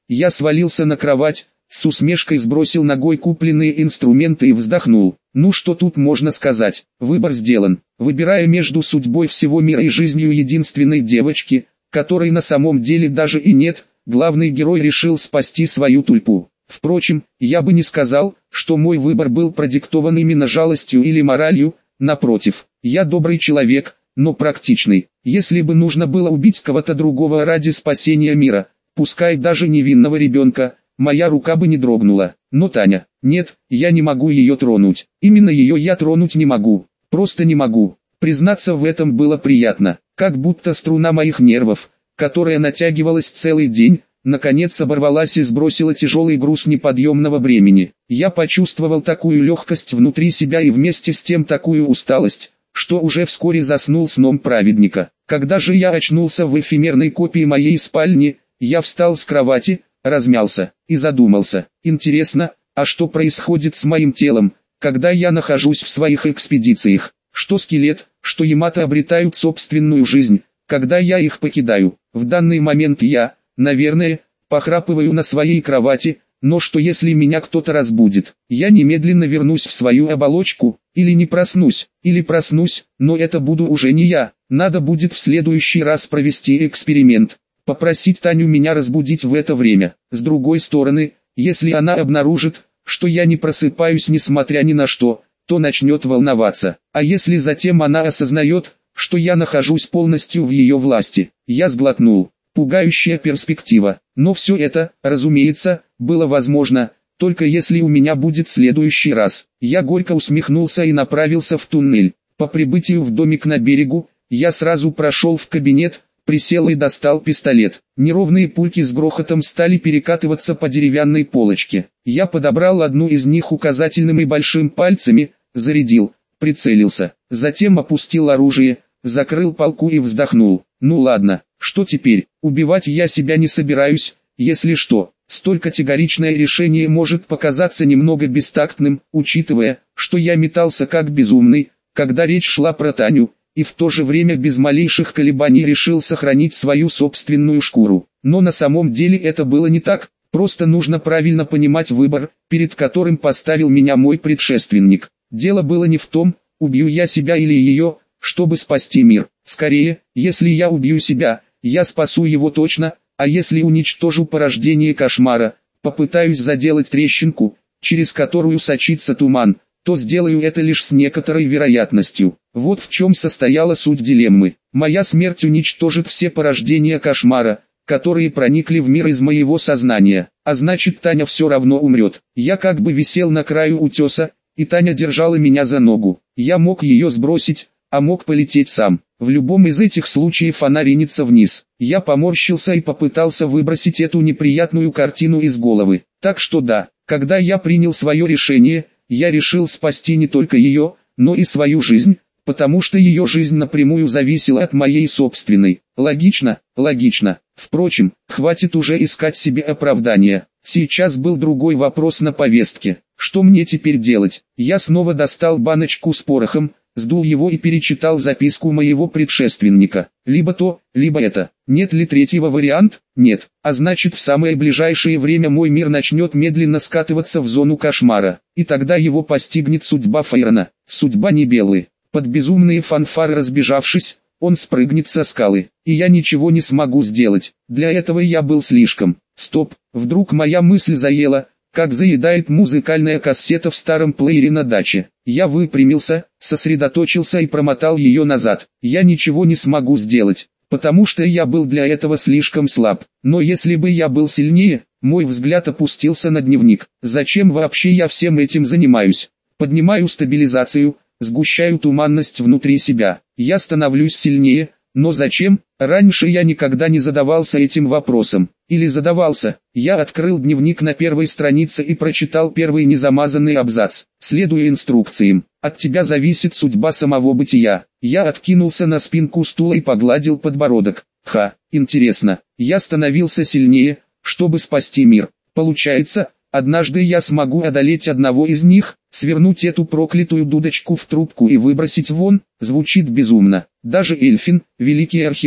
Я свалился на кровать, с усмешкой сбросил ногой купленные инструменты и вздохнул. Ну что тут можно сказать, выбор сделан. Выбирая между судьбой всего мира и жизнью единственной девочки, которой на самом деле даже и нет, главный герой решил спасти свою тульпу. Впрочем, я бы не сказал, что мой выбор был продиктован именно жалостью или моралью, напротив, я добрый человек, но практичный. Если бы нужно было убить кого-то другого ради спасения мира, пускай даже невинного ребенка, моя рука бы не дрогнула. Но Таня, нет, я не могу ее тронуть. Именно ее я тронуть не могу. Просто не могу. Признаться в этом было приятно. Как будто струна моих нервов, которая натягивалась целый день, наконец оборвалась и сбросила тяжелый груз неподъемного бремени. Я почувствовал такую легкость внутри себя и вместе с тем такую усталость, что уже вскоре заснул сном праведника. Когда же я очнулся в эфемерной копии моей спальни, я встал с кровати, размялся и задумался. Интересно, а что происходит с моим телом, когда я нахожусь в своих экспедициях? Что скелет, что ямато обретают собственную жизнь, когда я их покидаю? В данный момент я, наверное, похрапываю на своей кровати, но что если меня кто-то разбудит? Я немедленно вернусь в свою оболочку, или не проснусь, или проснусь, но это буду уже не я. Надо будет в следующий раз провести эксперимент. Попросить Таню меня разбудить в это время. С другой стороны, если она обнаружит, что я не просыпаюсь несмотря ни на что, то начнет волноваться. А если затем она осознает, что я нахожусь полностью в ее власти? Я сглотнул. Пугающая перспектива. Но все это, разумеется, было возможно, только если у меня будет следующий раз. Я горько усмехнулся и направился в туннель. По прибытию в домик на берегу, я сразу прошел в кабинет, присел и достал пистолет. Неровные пульки с грохотом стали перекатываться по деревянной полочке. Я подобрал одну из них указательным и большим пальцами, зарядил, прицелился. Затем опустил оружие, закрыл полку и вздохнул. Ну ладно, что теперь? Убивать я себя не собираюсь, если что. Столь категоричное решение может показаться немного бестактным, учитывая, что я метался как безумный, когда речь шла про Таню, и в то же время без малейших колебаний решил сохранить свою собственную шкуру. Но на самом деле это было не так, просто нужно правильно понимать выбор, перед которым поставил меня мой предшественник. Дело было не в том, убью я себя или ее, чтобы спасти мир. Скорее, если я убью себя, я спасу его точно, а если уничтожу порождение кошмара, попытаюсь заделать трещинку, через которую сочится туман, то сделаю это лишь с некоторой вероятностью. Вот в чем состояла суть дилеммы. Моя смерть уничтожит все порождения кошмара, которые проникли в мир из моего сознания, а значит Таня все равно умрет. Я как бы висел на краю утеса, и Таня держала меня за ногу. Я мог ее сбросить, а мог полететь сам. В любом из этих случаев она ринется вниз. Я поморщился и попытался выбросить эту неприятную картину из головы. Так что да, когда я принял свое решение, я решил спасти не только ее, но и свою жизнь, потому что ее жизнь напрямую зависела от моей собственной. Логично, логично. Впрочем, хватит уже искать себе оправдания. Сейчас был другой вопрос на повестке. Что мне теперь делать? Я снова достал баночку с порохом, сдул его и перечитал записку моего предшественника. Либо то, либо это. Нет ли третьего варианта? Нет. А значит в самое ближайшее время мой мир начнет медленно скатываться в зону кошмара. И тогда его постигнет судьба Фейрона. Судьба Нибеллы. Под безумные фанфары разбежавшись, он спрыгнет со скалы. И я ничего не смогу сделать. Для этого я был слишком. Стоп, вдруг моя мысль заела, как заедает музыкальная кассета в старом плеере на даче. Я выпрямился, сосредоточился и промотал ее назад. Я ничего не смогу сделать, потому что я был для этого слишком слаб. Но если бы я был сильнее, мой взгляд опустился на дневник. Зачем вообще я всем этим занимаюсь? Поднимаю стабилизацию, сгущаю туманность внутри себя. Я становлюсь сильнее, но зачем? Раньше я никогда не задавался этим вопросом. Или задавался. Я открыл дневник на первой странице и прочитал первый незамазанный абзац. Следуя инструкциям, от тебя зависит судьба самого бытия. Я откинулся на спинку стула и погладил подбородок. Интересно. Я становился сильнее, чтобы спасти мир. Получается, однажды я смогу одолеть одного из них, свернуть эту проклятую дудочку в трубку и выбросить вон. Звучит безумно. Даже Эльфин, великий архимаг,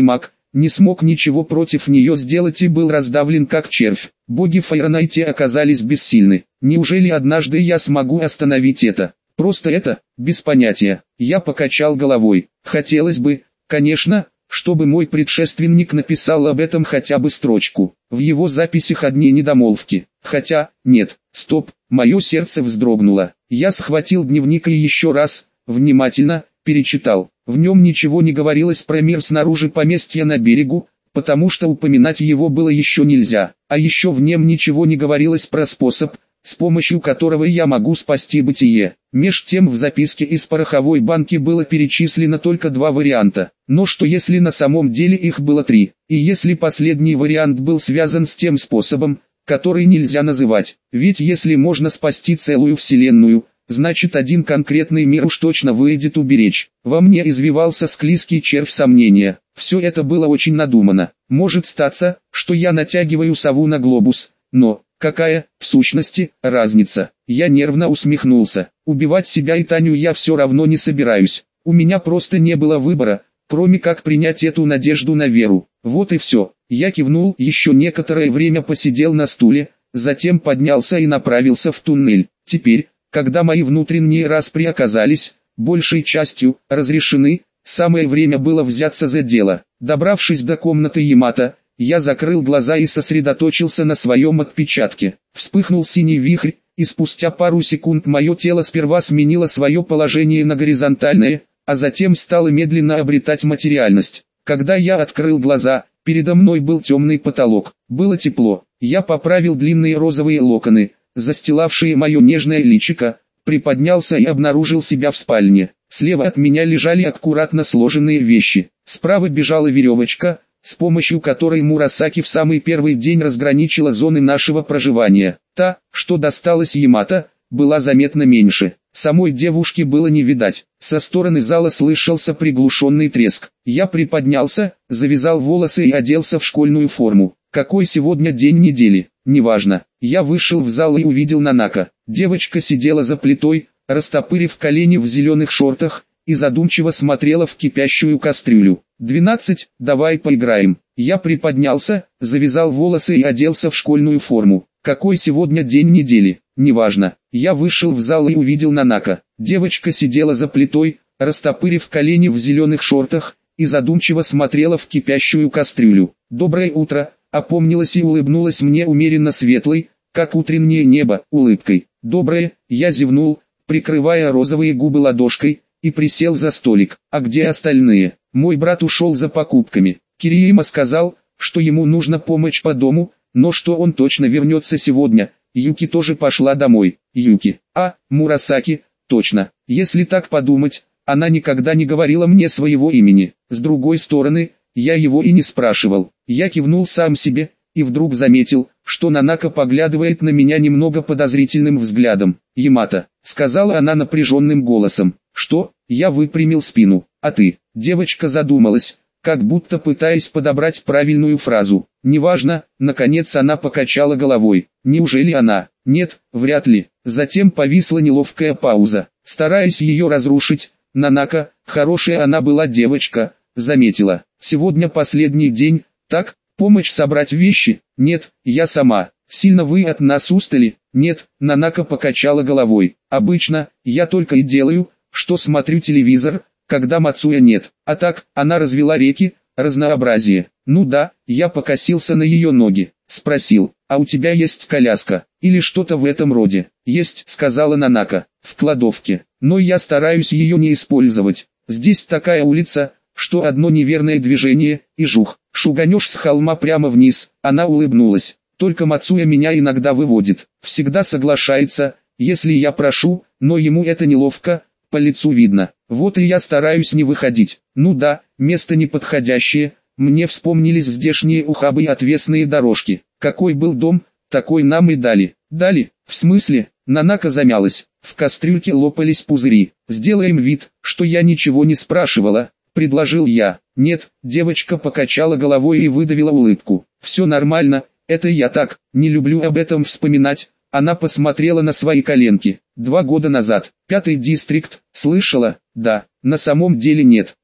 не смог ничего против нее сделать и был раздавлен как червь. Боги Файронайте оказались бессильны. Неужели однажды я смогу остановить это? Просто это, без понятия. Я покачал головой. Хотелось бы, конечно, чтобы мой предшественник написал об этом хотя бы строчку. В его записях одни недомолвки. Хотя, нет, стоп, мое сердце вздрогнуло. Я схватил дневник и еще раз, внимательно, перечитал. В нем ничего не говорилось про мир снаружи поместья на берегу, потому что упоминать его было еще нельзя. А еще в нем ничего не говорилось про способ, с помощью которого я могу спасти бытие. Меж тем в записке из пороховой банки было перечислено только 2 варианта. Но что если на самом деле их было 3? И если последний вариант был связан с тем способом, который нельзя называть? Ведь если можно спасти целую вселенную, значит один конкретный мир уж точно выйдет уберечь. Во мне извивался склизкий червь сомнения. Все это было очень надумано. Может статься, что я натягиваю сову на глобус, но... какая, в сущности, разница? Я нервно усмехнулся. Убивать себя и Таню я все равно не собираюсь. У меня просто не было выбора, кроме как принять эту надежду на веру. Вот и все. Я кивнул, еще некоторое время посидел на стуле, затем поднялся и направился в туннель. Теперь, когда мои внутренние распри оказались, большей частью, разрешены, самое время было взяться за дело. Добравшись до комнаты Ямато, я закрыл глаза и сосредоточился на своем отпечатке. Вспыхнул синий вихрь, и спустя пару секунд мое тело сперва сменило свое положение на горизонтальное, а затем стало медленно обретать материальность. Когда я открыл глаза, передо мной был темный потолок. Было тепло. Я поправил длинные розовые локоны, застилавшие мое нежное личико, приподнялся и обнаружил себя в спальне. Слева от меня лежали аккуратно сложенные вещи. Справа бежала веревочка, с помощью которой Мурасаки в самый первый день разграничила зоны нашего проживания. Та, что досталась Ямато, была заметно меньше. Самой девушки было не видать. Со стороны зала слышался приглушенный треск. Я приподнялся, завязал волосы и оделся в школьную форму. Какой сегодня день недели? Неважно. Я вышел в зал и увидел Нанако. Девочка сидела за плитой, растопырив колени в зеленых шортах, и задумчиво смотрела в кипящую кастрюлю. 12, давай поиграем. Я приподнялся, завязал волосы и оделся в школьную форму. Какой сегодня день недели? Неважно. Я вышел в зал и увидел Нанако. Девочка сидела за плитой, растопырив колени в зеленых шортах, и задумчиво смотрела в кипящую кастрюлю. Доброе утро, опомнилась и улыбнулась мне умеренно светлой, как утреннее небо, улыбкой. Доброе, я зевнул, прикрывая розовые губы ладошкой, и присел за столик. А где остальные? Мой брат ушел за покупками. Кириима сказал, что ему нужна помощь по дому, но что он точно вернется сегодня. Юки тоже пошла домой. Юки. Мурасаки, точно. Если так подумать, она никогда не говорила мне своего имени. С другой стороны, я его и не спрашивал. Я кивнул сам себе, и вдруг заметил, что Нанако поглядывает на меня немного подозрительным взглядом. «Ямато», — сказала она напряженным голосом. «Что?» — я выпрямил спину. «А ты?» — девочка задумалась, как будто пытаясь подобрать правильную фразу. «Неважно», — наконец она покачала головой. «Неужели она?» «Нет, вряд ли». Затем повисла неловкая пауза. Стараясь ее разрушить, Нанако, хорошая она была девочка, заметила. «Сегодня последний день, так? Помощь собрать вещи?» «Нет, я сама». «Сильно вы от нас устали?» «Нет», — Нанако покачала головой. «Обычно, я только и делаю, что смотрю телевизор, когда Мацуя нет. А так, она развела реки, разнообразие». «Ну да», — я покосился на ее ноги. Спросил, «А у тебя есть коляска?» «Или что-то в этом роде?» «Есть», — сказала Нанако, — «в кладовке. Но я стараюсь ее не использовать. Здесь такая улица, что одно неверное движение, и жух, шуганешь с холма прямо вниз». Она улыбнулась. «Только Мацуя меня иногда выводит. Всегда соглашается, если я прошу, но ему это неловко, по лицу видно. Вот и я стараюсь не выходить. Ну да, место неподходящее, мне вспомнились здешние ухабы и отвесные дорожки. Какой был дом, такой нам и дали». «Дали? В смысле?» Нанако замялась. В кастрюльке лопались пузыри. «Сделаем вид, что я ничего не спрашивала», — предложил я. «Нет», — девочка покачала головой и выдавила улыбку. «Все нормально, это я так, не люблю об этом вспоминать». Она посмотрела на свои коленки. 2 года назад. 5-й дистрикт, слышала? Да, на самом деле нет.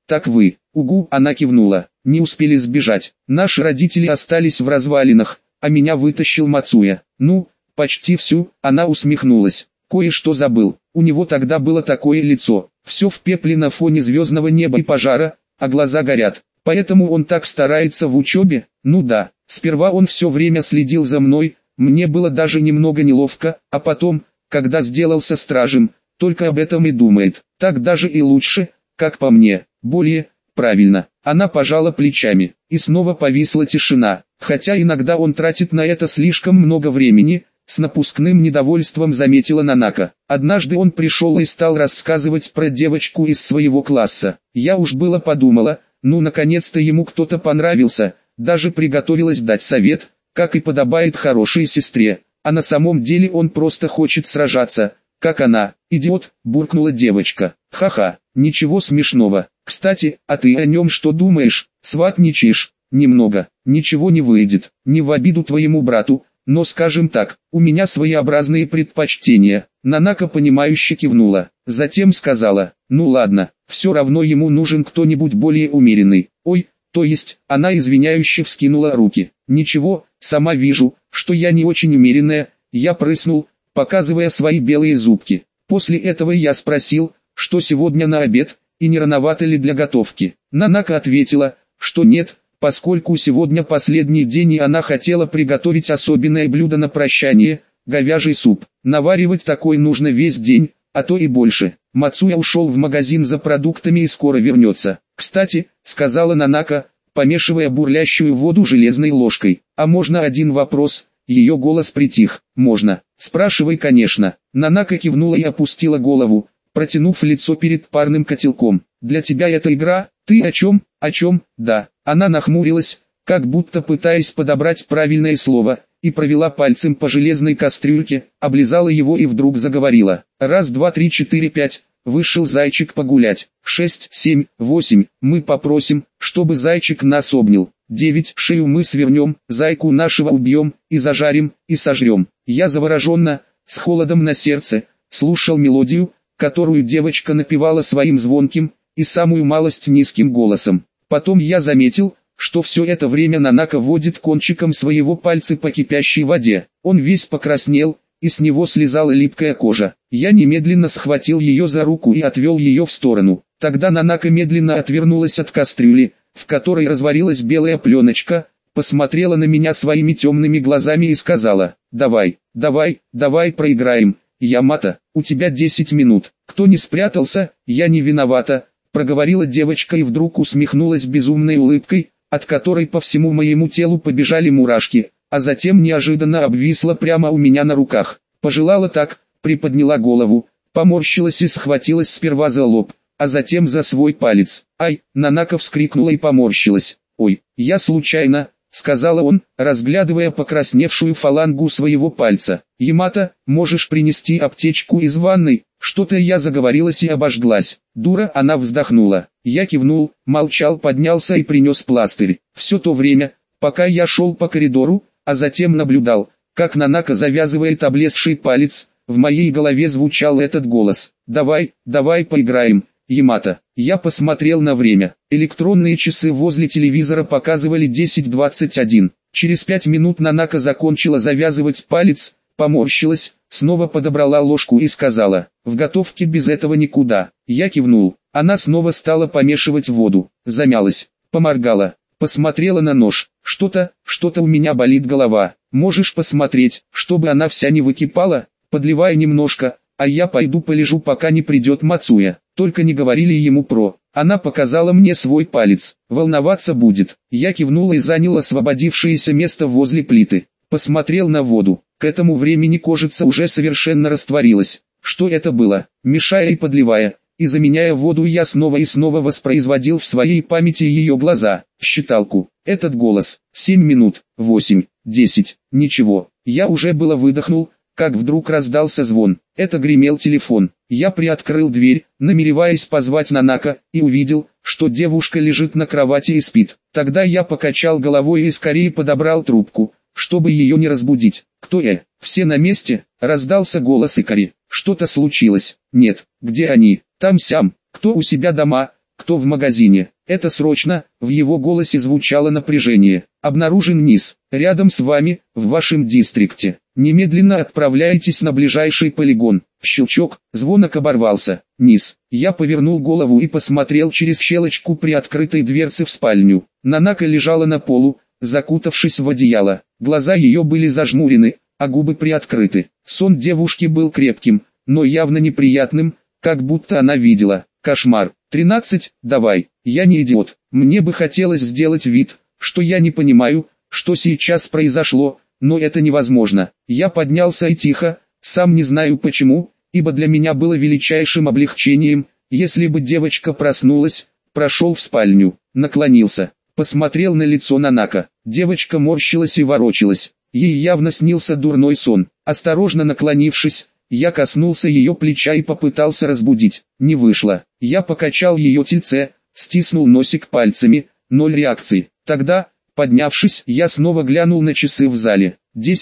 Так вы, угу, она кивнула, не успели сбежать. Наши родители остались в развалинах, а меня вытащил Мацуя. Ну, почти всю, она усмехнулась. Кое-что забыл, у него тогда было такое лицо, все в пепле на фоне звездного неба и пожара, а глаза горят. Поэтому он так старается в учебе? Ну да, сперва он все время следил за мной, мне было даже немного неловко, а потом, когда сделался стражем, только об этом и думает. Так даже и лучше, как по мне, более правильно. Она пожала плечами, и снова повисла тишина, хотя иногда он тратит на это слишком много времени, с напускным недовольством заметила Нанака. Однажды он пришел и стал рассказывать про девочку из своего класса. Я уж было подумала, ну наконец-то ему кто-то понравился, даже приготовилась дать совет, как и подобает хорошей сестре, а на самом деле он просто хочет сражаться, как она. Идиот, буркнула девочка. Ха-ха, ничего смешного. Кстати, а ты о нем что думаешь? Сватничаешь? Немного, ничего не выйдет, не в обиду твоему брату, но скажем так, у меня своеобразные предпочтения. Нанака понимающе кивнула, затем сказала, ну ладно, все равно ему нужен кто-нибудь более умеренный. Ой, то есть, она извиняюще вскинула руки. Ничего, сама вижу, что я не очень умеренная, я прыснул, показывая свои белые зубки. После этого я спросил, что сегодня на обед, и не рановато ли для готовки. Нанака ответила, что нет, поскольку сегодня последний день и она хотела приготовить особенное блюдо на прощание, говяжий суп. Наваривать такой нужно весь день, а то и больше. Мацуя ушел в магазин за продуктами и скоро вернется. Кстати, сказала Нанака, помешивая бурлящую воду железной ложкой. А можно один вопрос? Ее голос притих. Можно. Спрашивай, конечно. Нанака кивнула и опустила голову, протянув лицо перед парным котелком. Для тебя эта игра? Ты о чем? О чем? Да. Она нахмурилась, как будто пытаясь подобрать правильное слово, и провела пальцем по железной кастрюльке, облизала его и вдруг заговорила. Раз, два, три, четыре, пять. Вышел зайчик погулять. 6, 7, 8. Мы попросим, чтобы зайчик нас обнял. 9. Шею мы свернем, зайку нашего убьем, и зажарим, и сожрем. Я завороженно, с холодом на сердце, слушал мелодию, которую девочка напевала своим звонким, и самую малость низким голосом. Потом я заметил, что все это время Нанака водит кончиком своего пальца по кипящей воде. Он весь покраснел, и с него слезала липкая кожа. Я немедленно схватил ее за руку и отвел ее в сторону. Тогда Нанака медленно отвернулась от кастрюли, в которой разварилась белая пленочка, посмотрела на меня своими темными глазами и сказала: «Давай, давай, давай проиграем, Ямато, у тебя 10 минут». Кто не спрятался, я не виновата, проговорила девочка и вдруг усмехнулась безумной улыбкой, от которой по всему моему телу побежали мурашки, а затем неожиданно обвисла прямо у меня на руках. Пожелала так, приподняла голову, поморщилась и схватилась сперва за лоб, а затем за свой палец. «Ай!» — Нанака вскрикнула и поморщилась. «Ой, я случайно», — сказала он, разглядывая покрасневшую фалангу своего пальца. «Ямато, можешь принести аптечку из ванной?» Что-то я заговорилась и обожглась. Дура, она вздохнула. Я кивнул, молчал, поднялся и принес пластырь. Все то время, пока я шел по коридору, а затем наблюдал, как Нанака завязывает облезший палец, в моей голове звучал этот голос. «Давай, давай поиграем, Ямато». Я посмотрел на время. Электронные часы возле телевизора показывали 10:21. Через 5 минут Нанака закончила завязывать палец, поморщилась, снова подобрала ложку и сказала: «В готовке без этого никуда». Я кивнул. Она снова стала помешивать воду, замялась, поморгала, посмотрела на нож. Что-то у меня болит голова. Можешь посмотреть, чтобы она вся не выкипала? Подливай немножко, а я пойду полежу, пока не придет Мацуя. Только не говорили ему про. Она показала мне свой палец. Волноваться будет. Я кивнул и занял освободившееся место возле плиты. Посмотрел на воду. К этому времени кожица уже совершенно растворилась. Что это было? Мешая и подливая, и заменяя воду, я снова и снова воспроизводил в своей памяти ее глаза, считалку, этот голос. 7 минут, 8, 10, ничего. Я уже было выдохнул, как вдруг раздался звон. Это гремел телефон. Я приоткрыл дверь, намереваясь позвать Нанака, и увидел, что девушка лежит на кровати и спит. Тогда я покачал головой и скорее подобрал трубку, чтобы ее не разбудить. «Кто я? Все на месте?» — раздался голос Икари. «Что-то случилось?» «Нет, где они?» «Там-сям. Кто у себя дома?» кто в магазине? Это срочно, в его голосе звучало напряжение. Обнаружен низ, рядом с вами, в вашем дистрикте. Немедленно отправляйтесь на ближайший полигон. Щелчок, звонок оборвался. Низ. Я повернул голову и посмотрел через щелочку при открытой дверце в спальню. Нанака лежала на полу, закутавшись в одеяло. Глаза ее были зажмурены, а губы приоткрыты. Сон девушки был крепким, но явно неприятным, как будто она видела кошмар. 13, давай, я не идиот. Мне бы хотелось сделать вид, что я не понимаю, что сейчас произошло, но это невозможно. Я поднялся и тихо, сам не знаю почему, ибо для меня было величайшим облегчением, если бы девочка проснулась, прошел в спальню, наклонился, посмотрел на лицо Нанака. Девочка морщилась и ворочалась, ей явно снился дурной сон. Осторожно наклонившись, я коснулся ее плеча и попытался разбудить. Не вышло. Я покачал ее тельце, стиснул носик пальцами, 0 реакции. Тогда, поднявшись, я снова глянул на часы в зале.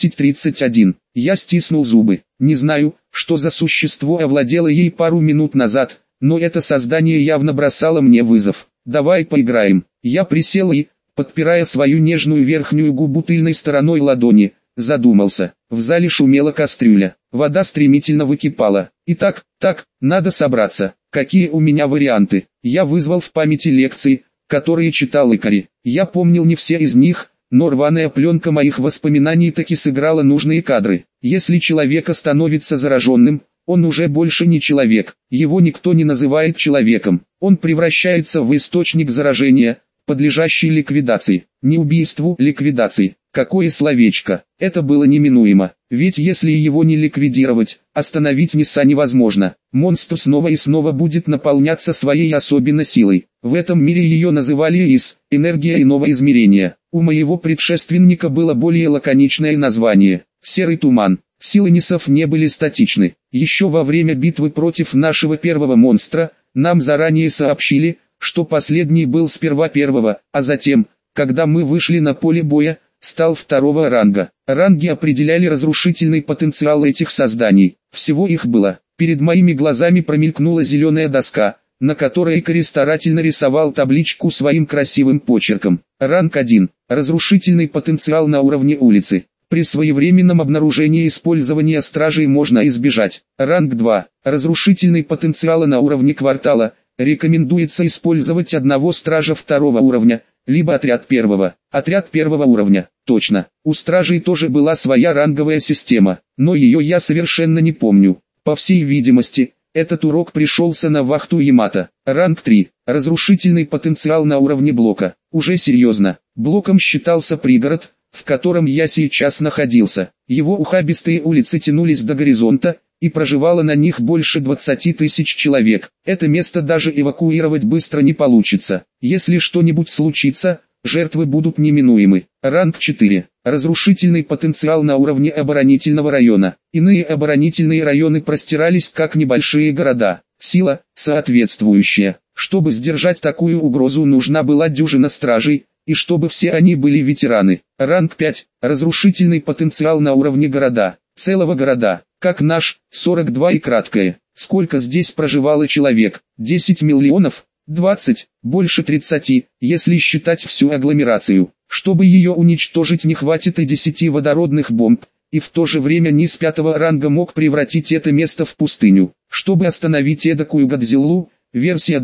10:31. Я стиснул зубы. Не знаю, что за существо овладело ей пару минут назад, но это создание явно бросало мне вызов. Давай поиграем. Я присел и, подпирая свою нежную верхнюю губу тыльной стороной ладони, задумался. В зале шумела кастрюля. Вода стремительно выкипала. Итак, надо собраться. Какие у меня варианты? Я вызвал в памяти лекции, которые читал Икари. Я помнил не все из них, но рваная пленка моих воспоминаний таки сыграла нужные кадры. Если человек становится зараженным, он уже больше не человек. Его никто не называет человеком. Он превращается в источник заражения, подлежащий ликвидации. Не убийству, ликвидации. Какое словечко, это было неминуемо, ведь если его не ликвидировать, остановить Ниса невозможно. Монстр снова и снова будет наполняться своей особенной силой. В этом мире ее называли Ис, энергия иного измерения. У моего предшественника было более лаконичное название – Серый туман. Силы Нисов не были статичны. Еще во время битвы против нашего первого монстра, нам заранее сообщили, что последний был сперва первого, а затем, когда мы вышли на поле боя, стал второго ранга. Ранги определяли разрушительный потенциал этих созданий. Всего их было. Перед моими глазами промелькнула зеленая доска, на которой Икари старательно рисовал табличку своим красивым почерком. Ранг 1. Разрушительный потенциал на уровне улицы. При своевременном обнаружении использования стражей можно избежать. Ранг 2. Разрушительный потенциал на уровне квартала. Рекомендуется использовать одного стража второго уровня, либо отряд первого. Отряд первого уровня. Точно. У стражей тоже была своя ранговая система, но ее я совершенно не помню. По всей видимости, этот урок пришелся на вахту Ямато. Ранг 3. Разрушительный потенциал на уровне блока. Уже серьезно. Блоком считался пригород, в котором я сейчас находился. Его ухабистые улицы тянулись до горизонта, и проживало на них больше 20 тысяч человек. Это место даже эвакуировать быстро не получится. Если что-нибудь случится, жертвы будут неминуемы. Ранг 4. Разрушительный потенциал на уровне оборонительного района. Иные оборонительные районы простирались как небольшие города. Сила, соответствующая. Чтобы сдержать такую угрозу, нужна была дюжина стражей, и чтобы все они были ветераны. Ранг 5. Разрушительный потенциал на уровне города. Целого города, как наш, 42 и краткое. Сколько здесь проживало человек? 10 миллионов? 20, больше 30, если считать всю агломерацию. Чтобы ее уничтожить, не хватит и 10 водородных бомб, и в то же время низ 5-го ранга мог превратить это место в пустыню. Чтобы остановить эдакую Годзиллу, версия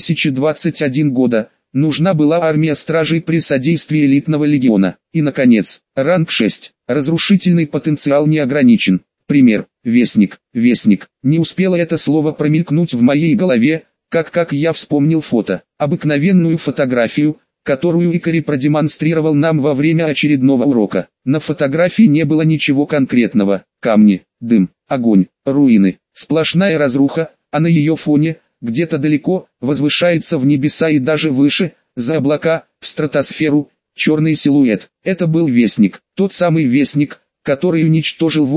2021 года, нужна была армия стражей при содействии элитного легиона. И наконец, ранг 6. Разрушительный потенциал не ограничен. Пример. Вестник. Вестник. Не успело это слово промелькнуть в моей голове, как я вспомнил фото. Обыкновенную фотографию, которую Икари продемонстрировал нам во время очередного урока. На фотографии не было ничего конкретного. Камни, дым, огонь, руины, сплошная разруха, а на ее фоне, где-то далеко, возвышается в небеса и даже выше, за облака, в стратосферу, черный силуэт. Это был Вестник, тот самый Вестник, который уничтожил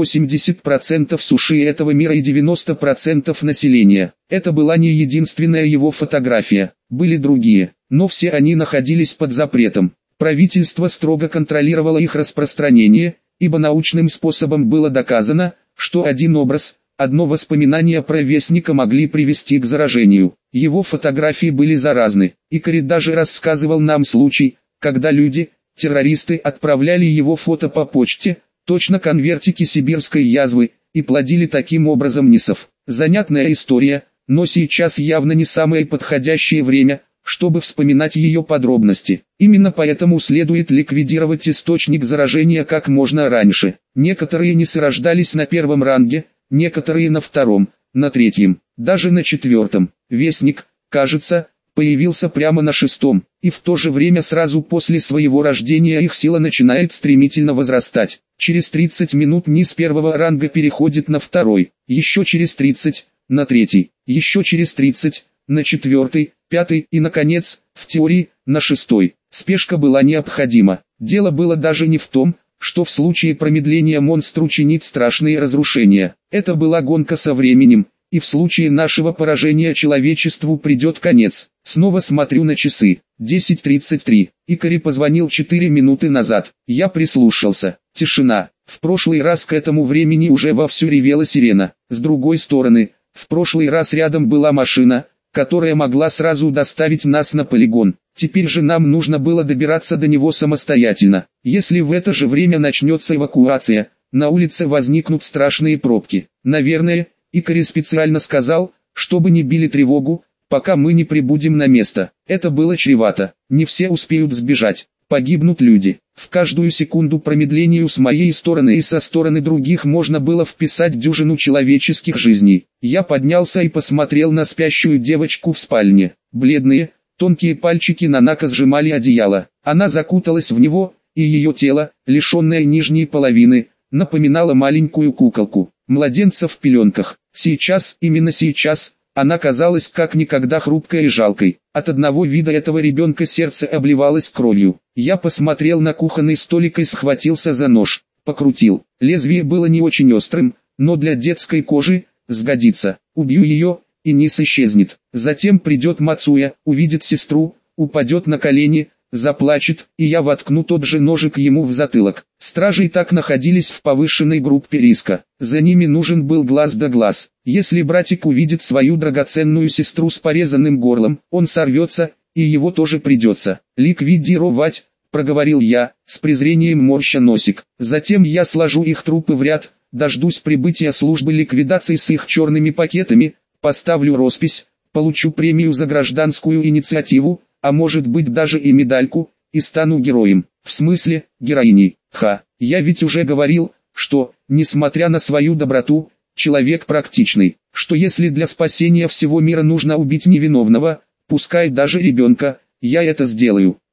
80% суши этого мира и 90% населения. Это была не единственная его фотография, были другие, но все они находились под запретом. Правительство строго контролировало их распространение, ибо научным способом было доказано, что один образ, одно воспоминание про Вестника могли привести к заражению. Его фотографии были заразны. Икари даже рассказывал нам случай, когда люди, террористы, отправляли его фото по почте, точно конвертики сибирской язвы, и плодили таким образом нисов. Занятная история, но сейчас явно не самое подходящее время, чтобы вспоминать ее подробности. Именно поэтому следует ликвидировать источник заражения как можно раньше. Некоторые нисы рождались на первом ранге, некоторые на втором, на третьем, даже на четвертом. Вестник, кажется, появился прямо на шестом, и в то же время сразу после своего рождения их сила начинает стремительно возрастать. Через 30 минут низ первого ранга переходит на второй, еще через 30, на третий, еще через 30, на четвертый, пятый и, наконец, в теории, на шестой. Спешка была необходима. Дело было даже не в том, что в случае промедления монстр учинит страшные разрушения. Это была гонка со временем, и в случае нашего поражения человечеству придет конец. Снова смотрю на часы. 10:33. Икари позвонил 4 минуты назад. Я прислушался. Тишина. В прошлый раз к этому времени уже вовсю ревела сирена. С другой стороны, в прошлый раз рядом была машина, которая могла сразу доставить нас на полигон. Теперь же нам нужно было добираться до него самостоятельно. Если в это же время начнется эвакуация, на улице возникнут страшные пробки. Наверное, Икари специально сказал, чтобы не били тревогу, пока мы не прибудем на место. Это было чревато. Не все успеют сбежать. Погибнут люди. В каждую секунду промедлению с моей стороны и со стороны других можно было вписать дюжину человеческих жизней. Я поднялся и посмотрел на спящую девочку в спальне. Бледные, тонкие пальчики Нанако сжимали одеяло. Она закуталась в него, и ее тело, лишенное нижней половины, напоминало маленькую куколку, младенца в пеленках. Сейчас, именно сейчас, она казалась как никогда хрупкой и жалкой. От одного вида этого ребенка сердце обливалось кровью. Я посмотрел на кухонный столик и схватился за нож. Покрутил. Лезвие было не очень острым, но для детской кожи сгодится. Убью ее, и низ исчезнет. Затем придет Мацуя, увидит сестру, упадет на колени, заплачет, и я воткну тот же ножик ему в затылок. Стражи и так находились в повышенной группе риска. За ними нужен был глаз да глаз. Если братик увидит свою драгоценную сестру с порезанным горлом, он сорвется, и его тоже придется ликвидировать, проговорил я, с презрением морща носик. Затем я сложу их трупы в ряд, дождусь прибытия службы ликвидации с их черными пакетами, поставлю роспись, получу премию за гражданскую инициативу, а может быть даже и медальку, и стану героем. В смысле, героиней. Я ведь уже говорил, что, несмотря на свою доброту, человек практичный, что если для спасения всего мира нужно убить невиновного, пускай даже ребенка, я это сделаю.